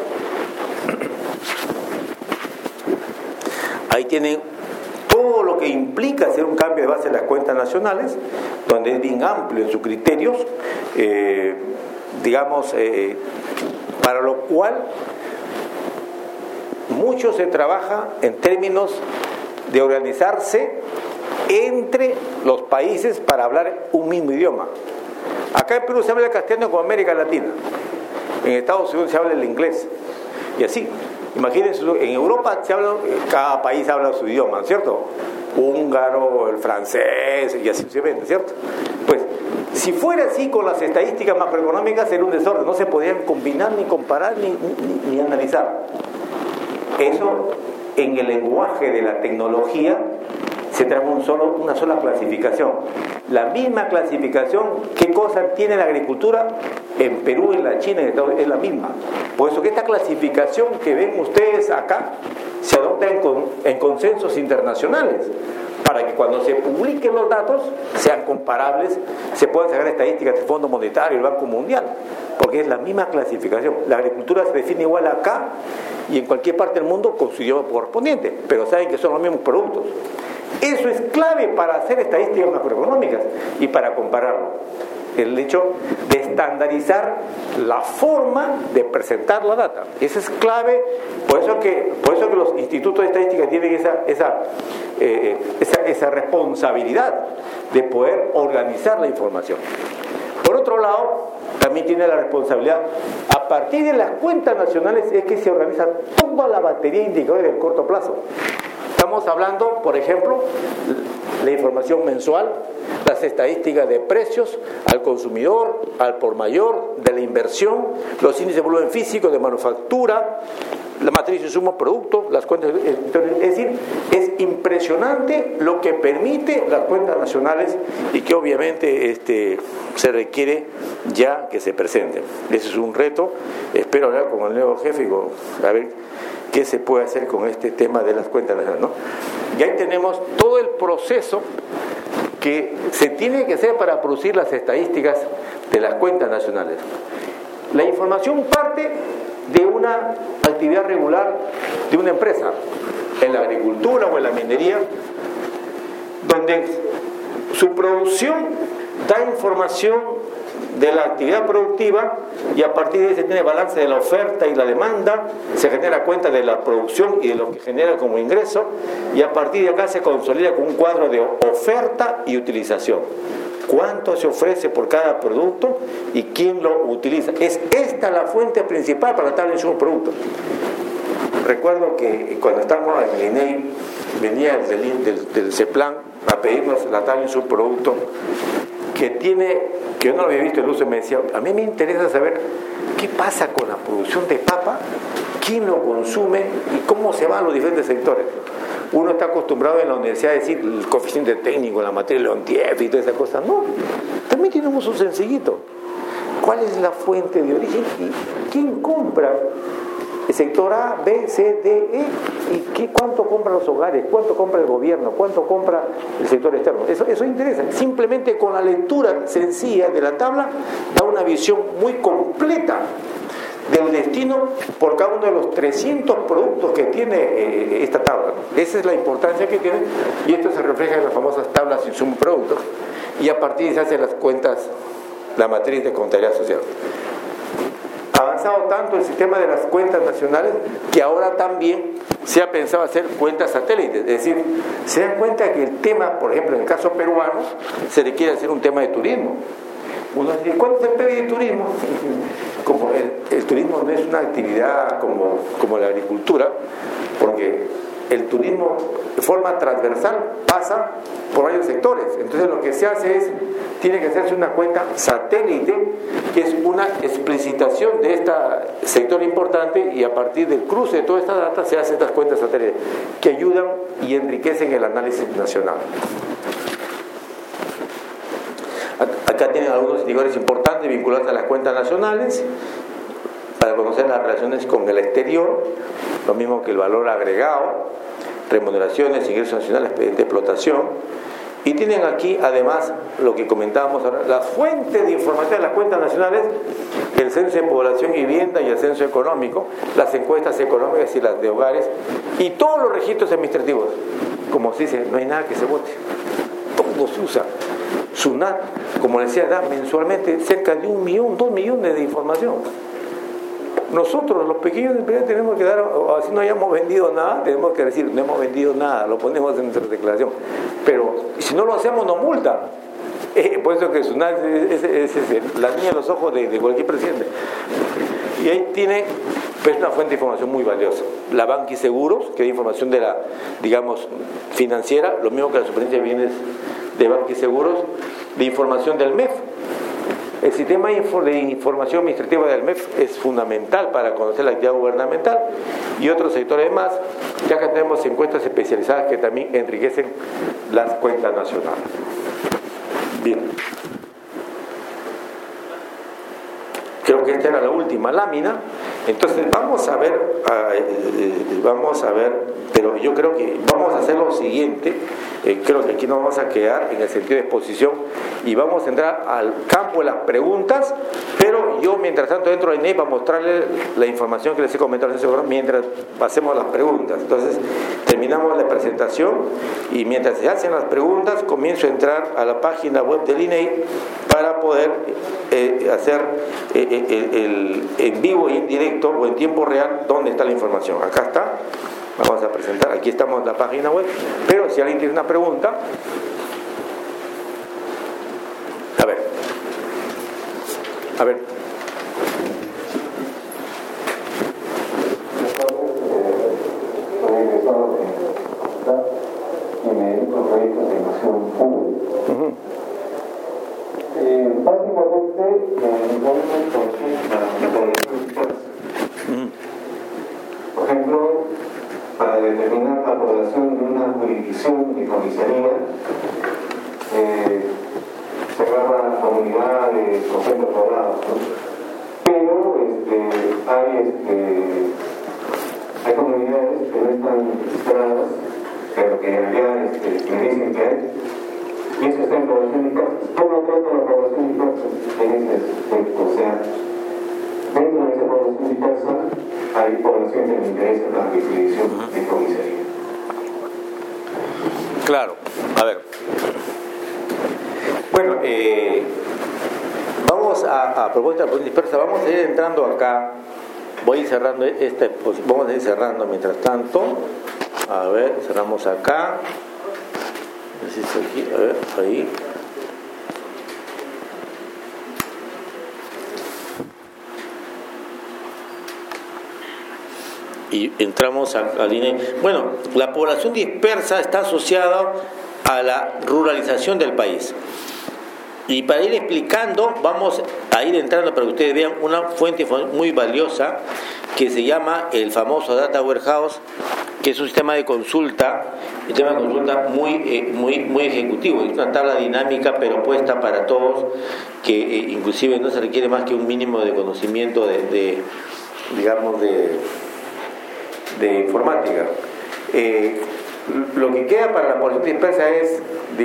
Ahí tienen todo lo que implica hacer un cambio de base de las cuentas nacionales, donde es bien amplio en sus criterios, para lo cual mucho se trabaja en términos de organizarse entre los países para hablar un mismo idioma. Acá en Perú se habla el castellano con América Latina, en Estados Unidos se habla el inglés, y así. Imagínense, en Europa cada país habla su idioma, ¿cierto? Húngaro, el francés, y así sucesivamente, ¿cierto? Pues, si fuera así con las estadísticas macroeconómicas, sería un desorden, no se podían combinar, ni comparar, ni analizar. Eso, en el lenguaje de la tecnología, se trae una sola clasificación. La misma clasificación, ¿qué cosa tiene la agricultura? en Perú, en la China, en Estados Unidos, es la misma. Por eso que esta clasificación que ven ustedes acá se adopta en consensos internacionales, para que cuando se publiquen los datos sean comparables, se puedan sacar estadísticas del Fondo Monetario y el Banco Mundial, porque es la misma clasificación. La agricultura se define igual acá y en cualquier parte del mundo con su idioma correspondiente, pero saben que son los mismos productos. Eso es clave para hacer estadísticas macroeconómicas y para compararlo. El hecho de estandarizar la forma de presentar la data. Eso es clave, por eso que los institutos de estadística tienen esa responsabilidad de poder organizar la información. Por otro lado, también tiene la responsabilidad, a partir de las cuentas nacionales es que se organiza toda la batería de indicadores del corto plazo. Estamos hablando, por ejemplo, la información mensual, las estadísticas de precios al consumidor, al por mayor, de la inversión, los índices de volumen físico, de manufactura, la matriz de insumos, productos, las cuentas. Es decir, es impresionante lo que permite las cuentas nacionales y que obviamente se requiere ya que se presenten. Ese es un reto. Espero hablar con el nuevo jefe y a ver qué se puede hacer con este tema de las cuentas nacionales, ¿no? Y ahí tenemos todo el proceso que se tiene que hacer para producir las estadísticas de las cuentas nacionales. La información parte de una actividad regular de una empresa, en la agricultura o en la minería, donde su producción da información de la actividad productiva y a partir de ahí se tiene balance de la oferta y la demanda, se genera cuenta de la producción y de lo que genera como ingreso y a partir de acá se consolida con un cuadro de oferta y utilización. ¿Cuánto se ofrece por cada producto y quién lo utiliza? Es esta la fuente principal para estar en un producto. Recuerdo que cuando estábamos en el INEI venía del CEPLAN a pedirnos la tabla en su producto que yo no lo había visto el uso y me decía, a mí me interesa saber qué pasa con la producción de papa, quién lo consume y cómo se va a los diferentes sectores. Uno está acostumbrado en la universidad a decir el coeficiente técnico, la materia de Leontief y toda esa cosa. No, también tiene un uso sencillito. ¿Cuál es la fuente de origen? ¿Y quién compra? El sector A, B, C, D, E. ¿Y cuánto compran los hogares? ¿Cuánto compra el gobierno? ¿Cuánto compra el sector externo? Eso interesa. Simplemente con la lectura sencilla de la tabla da una visión muy completa del destino por cada uno de los 300 productos que tiene esta tabla. Esa es la importancia que tiene y esto se refleja en las famosas tablas insumos productos y a partir de ahí se hacen las cuentas, la matriz de contabilidad social. Ha avanzado tanto el sistema de las cuentas nacionales que ahora también se ha pensado hacer cuentas satélites, es decir, se dan cuenta que el tema, por ejemplo, en el caso peruano, se requiere hacer un tema de turismo. Uno dice, ¿cuánto es el PIB de turismo? Como el turismo no es una actividad como la agricultura, porque el turismo de forma transversal pasa por varios sectores. Entonces lo que se hace tiene que hacerse una cuenta satélite, que es una explicitación de este sector importante y a partir del cruce de toda esta data se hacen estas cuentas satélites que ayudan y enriquecen el análisis nacional. Acá tienen algunos indicadores importantes vinculados a las cuentas nacionales para conocer las relaciones con el exterior, lo mismo que el valor agregado, remuneraciones, ingresos nacionales de explotación. Y tienen aquí además lo que comentábamos ahora, las fuentes de información de las cuentas nacionales, el censo de población y vivienda y el censo económico, las encuestas económicas y las de hogares y todos los registros administrativos. Como se dice, no hay nada que se vote, todo se usa. SUNAT, como decía, da mensualmente cerca de 1 millón, 2 millones de información. Nosotros, los pequeños empresarios, tenemos que dar, o así no hayamos vendido nada, tenemos que decir, no hemos vendido nada, lo ponemos en nuestra declaración. Pero si no lo hacemos, nos multa. Por eso que SUNAT es la niña de los ojos de cualquier presidente. Y ahí tiene pues, una fuente de información muy valiosa. La Banquiseguros, que da información de la, digamos, financiera, lo mismo que la Superintendencia de Bienes de Banquiseguros, de información del MEF. El sistema de información administrativa del MEF es fundamental para conocer la actividad gubernamental y otros sectores más, ya que tenemos encuestas especializadas que también enriquecen las cuentas nacionales. Bien. creo que esta era la última lámina. Entonces vamos a ver, pero yo creo que vamos a hacer lo siguiente. Creo que aquí nos vamos a quedar en el sentido de exposición y vamos a entrar al campo de las preguntas, pero yo mientras tanto entro en INEI para mostrarles la información que les he comentado en ese programa mientras hacemos las preguntas. Entonces terminamos la presentación y mientras se hacen las preguntas comienzo a entrar a la página web del INEI para poder hacer el en vivo y en directo o en tiempo real dónde está la información. Acá está. Vamos a presentar, aquí estamos en la página web, pero si alguien tiene una pregunta, a ver, y me dedico a proyectos de educación pública. Básicamente, por ejemplo, para determinar la población de una jurisdicción de comisaría, se agarra la comunidad de conceptos poblados, ¿no? Pero hay comunidades que no están registradas, pero que en realidad me dicen que hay, y eso está en población dispersa. ¿Cómo trata la población dispersa en ese aspecto? O sea, dentro de esa población dispersa hay población que me interesa la jurisdicción de comisaría. Claro, a ver. Bueno, vamos a propuesta de la población dispersa, vamos a ir entrando acá. Voy a ir cerrando vamos a ir cerrando mientras tanto. A ver, cerramos acá. Necesito aquí, a ver, ahí. Y entramos al INEI. Bueno, la población dispersa está asociada a la ruralización del país. Y para ir explicando, vamos a ir entrando para que ustedes vean una fuente muy valiosa que se llama el famoso Data Warehouse, que es un sistema de consulta, muy ejecutivo. Es una tabla dinámica pero puesta para todos, que inclusive no se requiere más que un mínimo de conocimiento de informática. Lo que queda para la población dispersa es,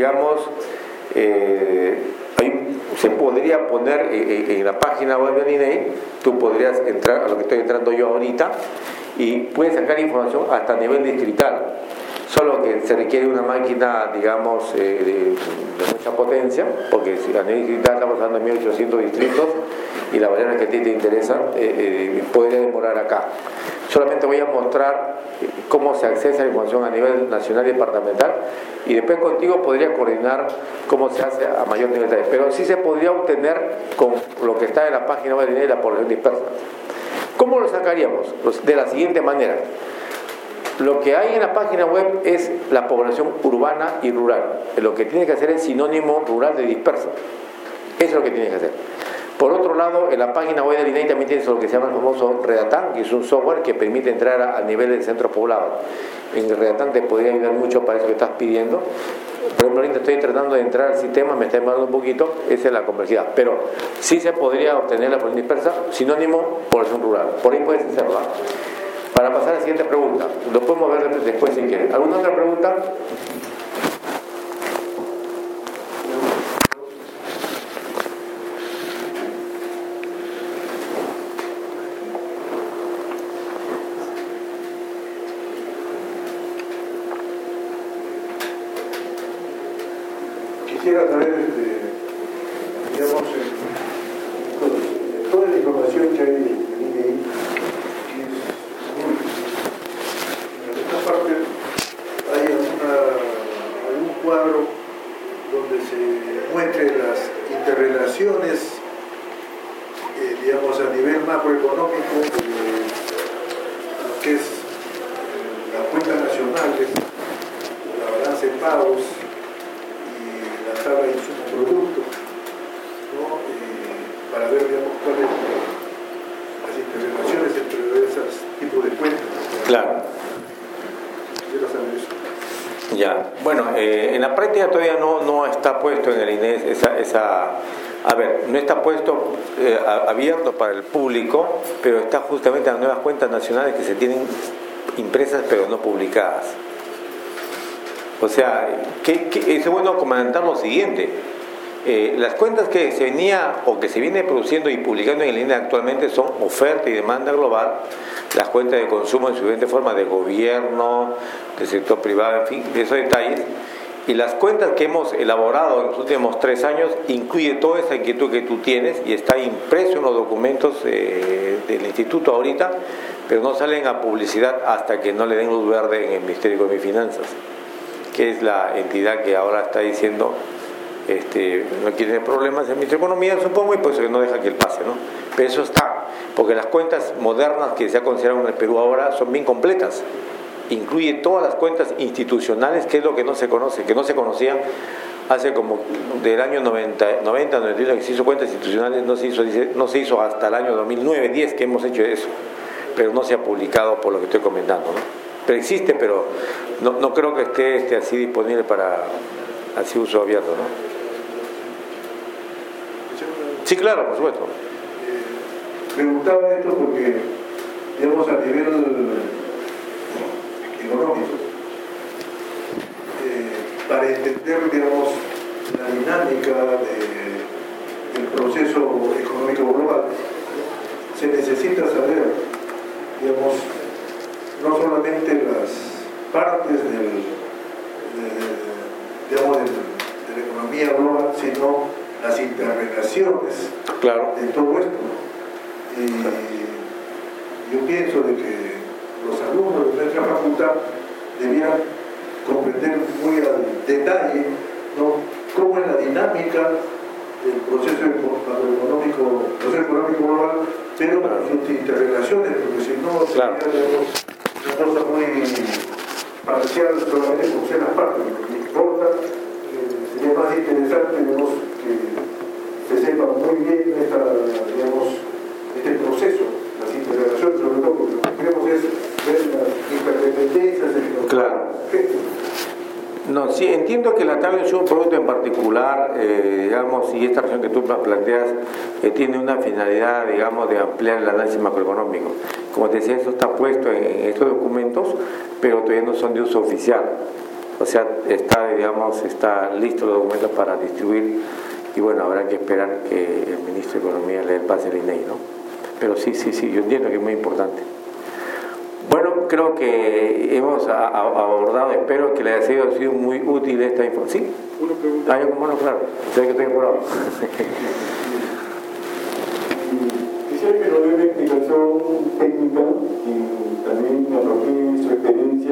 se podría poner en la página web del INEI, tú podrías entrar a lo que estoy entrando yo ahorita y puedes sacar información hasta nivel distrital, solo que se requiere una máquina, de mucha potencia, porque a nivel distrital estamos hablando de 1800 distritos y la variable que a ti te interesa podría demorar acá. Solamente voy a mostrar cómo se accesa a la información a nivel nacional y departamental, y después contigo podría coordinar cómo se hace a mayor nivel de detalle. Pero sí se podría obtener con lo que está en la página web de la población dispersa. ¿Cómo lo sacaríamos? De la siguiente manera. Lo que hay en la página web es la población urbana y rural. Lo que tienes que hacer es sinónimo rural de dispersa. Eso es lo que tienes que hacer. Por otro lado, en la página web del INEI también tienes lo que se llama el famoso Redatán, que es un software que permite entrar a nivel del centro poblado. En el Redatán te podría ayudar mucho para eso que estás pidiendo. Por ejemplo, ahorita estoy tratando de entrar al sistema, me está demorando un poquito, esa es la complejidad. Pero sí se podría obtener la población dispersa, sinónimo población rural. Por ahí puedes hacerlo. Para pasar a la siguiente pregunta, lo podemos ver después si quieren. ¿Alguna otra pregunta? Quisiera saber, toda la información que hay en INEI es muy difícil. En esta parte hay algún cuadro donde se muestren las interrelaciones, a nivel macroeconómico, de lo que es las cuentas nacionales, la balanza de pagos, la tabla de insumos productos, ¿no? Para ver, cuáles las interrelaciones entre esos tipos de cuentas. Claro. Quiero saber eso. Ya, bueno, en la práctica todavía no está puesto en el INES A ver, no está puesto abierto para el público, pero está justamente en las nuevas cuentas nacionales que se tienen impresas pero no publicadas. O sea, es bueno comentar lo siguiente. Las cuentas que se venía o que se viene produciendo y publicando en el INE actualmente son oferta y demanda global, las cuentas de consumo en su diferente forma de gobierno, del sector privado, en fin, de esos detalles. Y las cuentas que hemos elaborado en los últimos 3 años incluye toda esa inquietud que tú tienes y está impreso en los documentos del instituto ahorita, pero no salen a publicidad hasta que no le den luz verde en el Ministerio de Economía y Finanzas, que es la entidad que ahora está diciendo no quiere problemas en el Ministerio de Economía, supongo, y por eso que no deja que él pase, ¿no? Pero eso está, porque las cuentas modernas que se ha considerado en el Perú ahora son bien completas. Incluye todas las cuentas institucionales, que es lo que no se conoce, que no se conocían hace como del año 91 que se hizo cuentas institucionales, no se hizo hasta el año 2009, 10 que hemos hecho eso, pero no se ha publicado por lo que estoy comentando, ¿no? Pero existe, pero no creo que esté así disponible para así uso abierto, ¿no? Sí, claro, por supuesto. Preguntaba esto porque, digamos, a nivel económico, para entender, digamos, la dinámica del proceso económico global, se necesita saber, digamos, no solamente las partes de la economía global, sino las interrelaciones, claro, de todo esto. Y yo pienso de que los alumnos de nuestra facultad debían comprender muy al detalle, ¿no?, cómo es la dinámica del proceso económico global, pero con sus interrelaciones, porque si no claro, sería, digamos, una cosa muy parcial solamente por ser las partes. Lo que importa sería más interesante, digamos, que se sepa muy bien este proceso, las interrelaciones, sobre todo porque lo que queremos es ver las interdependencias en los aspectos. No, sí, entiendo que la tabla de subproducto en particular, digamos, y esta región que tú planteas, tiene una finalidad, digamos, de ampliar el análisis macroeconómico. Como te decía, eso está puesto en estos documentos, pero todavía no son de uso oficial. O sea, está listo los documentos para distribuir, y bueno, habrá que esperar que el ministro de Economía le pase el INEI, ¿no? Pero sí, yo entiendo que es muy importante. Bueno, creo que hemos abordado, espero que le haya sido muy útil esta información. ¿Sí? Una pregunta. Bueno, claro, sé que estoy apurado. Quisiera que nos dé una explicación técnica y también apropié su experiencia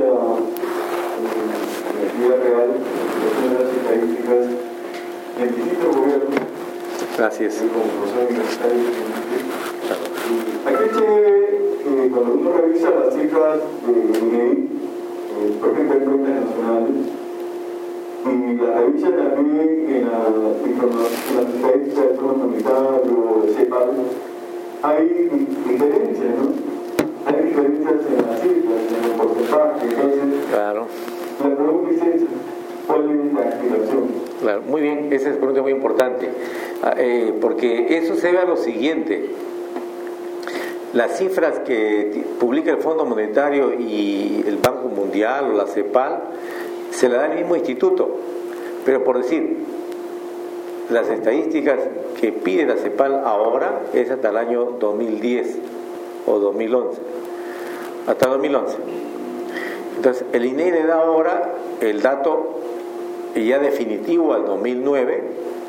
en la vida real, de las estadísticas en distintos gobiernos. Gracias. Como profesor universitario. Aquí es que cuando uno revisa las cifras del INEI, por ejemplo en cuentas nacionales, y las revisa también en las estadísticas del Fondo Monetario, de CEPAL, hay diferencias, ¿no? Hay diferencias en las cifras, en el porcentaje, entonces. Claro. La pregunta es esa, ¿cuál es la explicación? Claro, muy bien, esa es una pregunta muy importante, porque eso se ve a lo siguiente. Las cifras que publica el Fondo Monetario y el Banco Mundial o la CEPAL se las da el mismo instituto, pero por decir, las estadísticas que pide la CEPAL ahora es hasta el año 2010 o 2011, hasta 2011. Entonces, el INEI le da ahora el dato ya definitivo al 2009,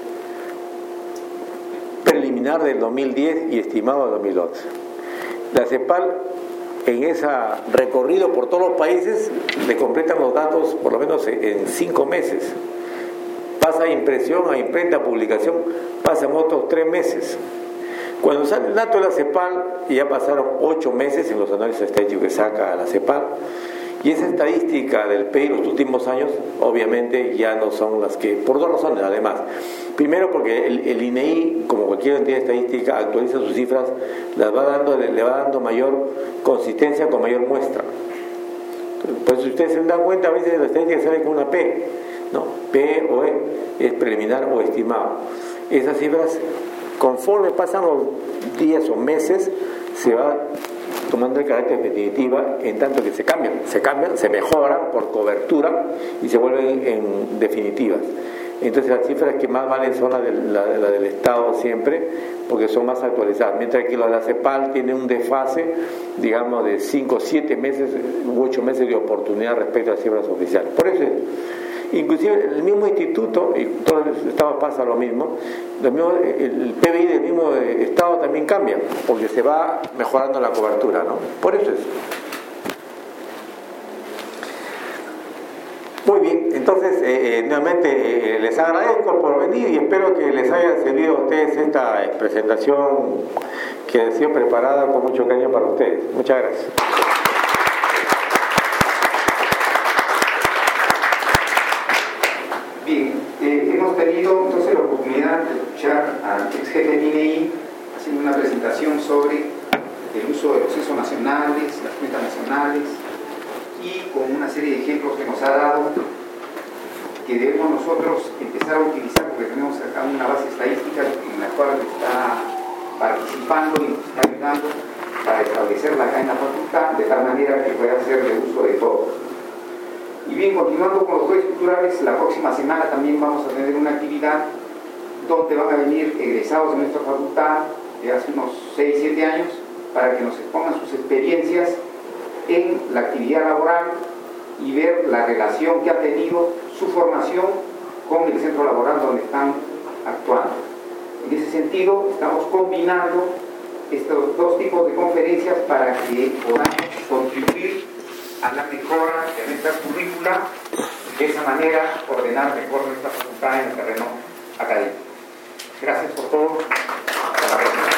preliminar del 2010 y estimado al 2011. La CEPAL, en ese recorrido por todos los países, le completan los datos por lo menos en 5 meses. Pasa a impresión, a imprenta, a publicación, pasan otros 3 meses. Cuando sale el dato de la CEPAL, ya pasaron 8 meses en los análisis estadísticos que saca la CEPAL, y esa estadística del PIB los últimos años, obviamente, ya no son las que, por 2 razones además. Primero, porque el INEI, como cualquier entidad estadística, actualiza sus cifras, le va dando mayor consistencia con mayor muestra. Pues si ustedes se dan cuenta, a veces la estadística sale con una P, ¿no? P o E, es preliminar o estimado. esas cifras, conforme pasan los días o meses, se va tomando el carácter definitiva, en tanto que se cambian, se mejoran por cobertura y se vuelven en definitivas. Entonces las cifras que más valen son las del Estado siempre, porque son más actualizadas, mientras que la de la CEPAL tiene un desfase, digamos, de 5, 7 meses u 8 meses de oportunidad respecto a las cifras oficiales. Por eso, inclusive el mismo instituto, y todos los estados pasa lo mismo, el PBI del mismo estado también cambia, porque se va mejorando la cobertura, ¿no? Por eso es. Muy bien, entonces nuevamente les agradezco por venir y espero que les haya servido a ustedes esta presentación que ha sido preparada con mucho cariño para ustedes. Muchas gracias. Bien, hemos tenido entonces la oportunidad de escuchar al ex jefe del INEI haciendo una presentación sobre el uso de los censos nacionales, las cuentas nacionales, y con una serie de ejemplos que nos ha dado que debemos nosotros empezar a utilizar, porque tenemos acá una base estadística en la cual está participando y nos está ayudando para establecerla acá en la facultad de tal manera que pueda ser de uso de todos. Y bien, continuando con los jueves culturales, la próxima semana también vamos a tener una actividad donde van a venir egresados de nuestra facultad de hace unos 6, 7 años para que nos expongan sus experiencias en la actividad laboral y ver la relación que ha tenido su formación con el centro laboral donde están actuando. En ese sentido, estamos combinando estos dos tipos de conferencias para que podamos contribuir a la mejora de nuestra currícula y de esa manera ordenar mejor nuestra facultad en el terreno académico. Gracias por todo. Hasta la próxima.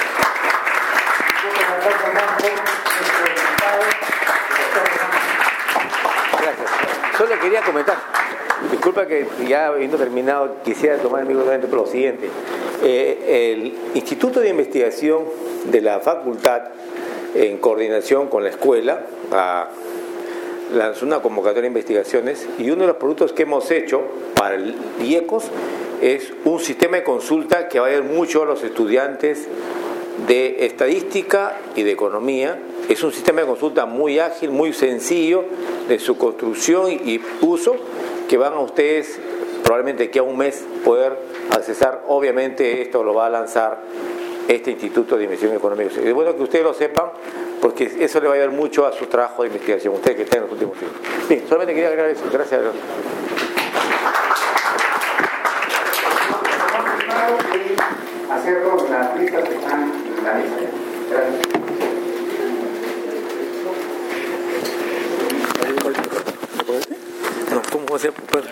Gracias. Solo quería comentar, disculpa que ya habiendo terminado quisiera tomar el micrófono por lo siguiente. El Instituto de Investigación de la Facultad, en coordinación con la escuela, lanzó una convocatoria de investigaciones y uno de los productos que hemos hecho para el IECOS es un sistema de consulta que va a ayudar mucho a los estudiantes de estadística y de economía. Es un sistema de consulta muy ágil, muy sencillo de su construcción y uso, que van a ustedes probablemente aquí a un mes poder accesar. Obviamente esto lo va a lanzar este Instituto de Investigación Económica. Es bueno que ustedes lo sepan, porque eso le va a ayudar mucho a su trabajo de investigación, ustedes que están en los últimos tiempos. Bien, solamente quería agregar eso. Gracias. Hacerlo en las listas que están en la mesa. Gracias. No, ¿cómo va a ser?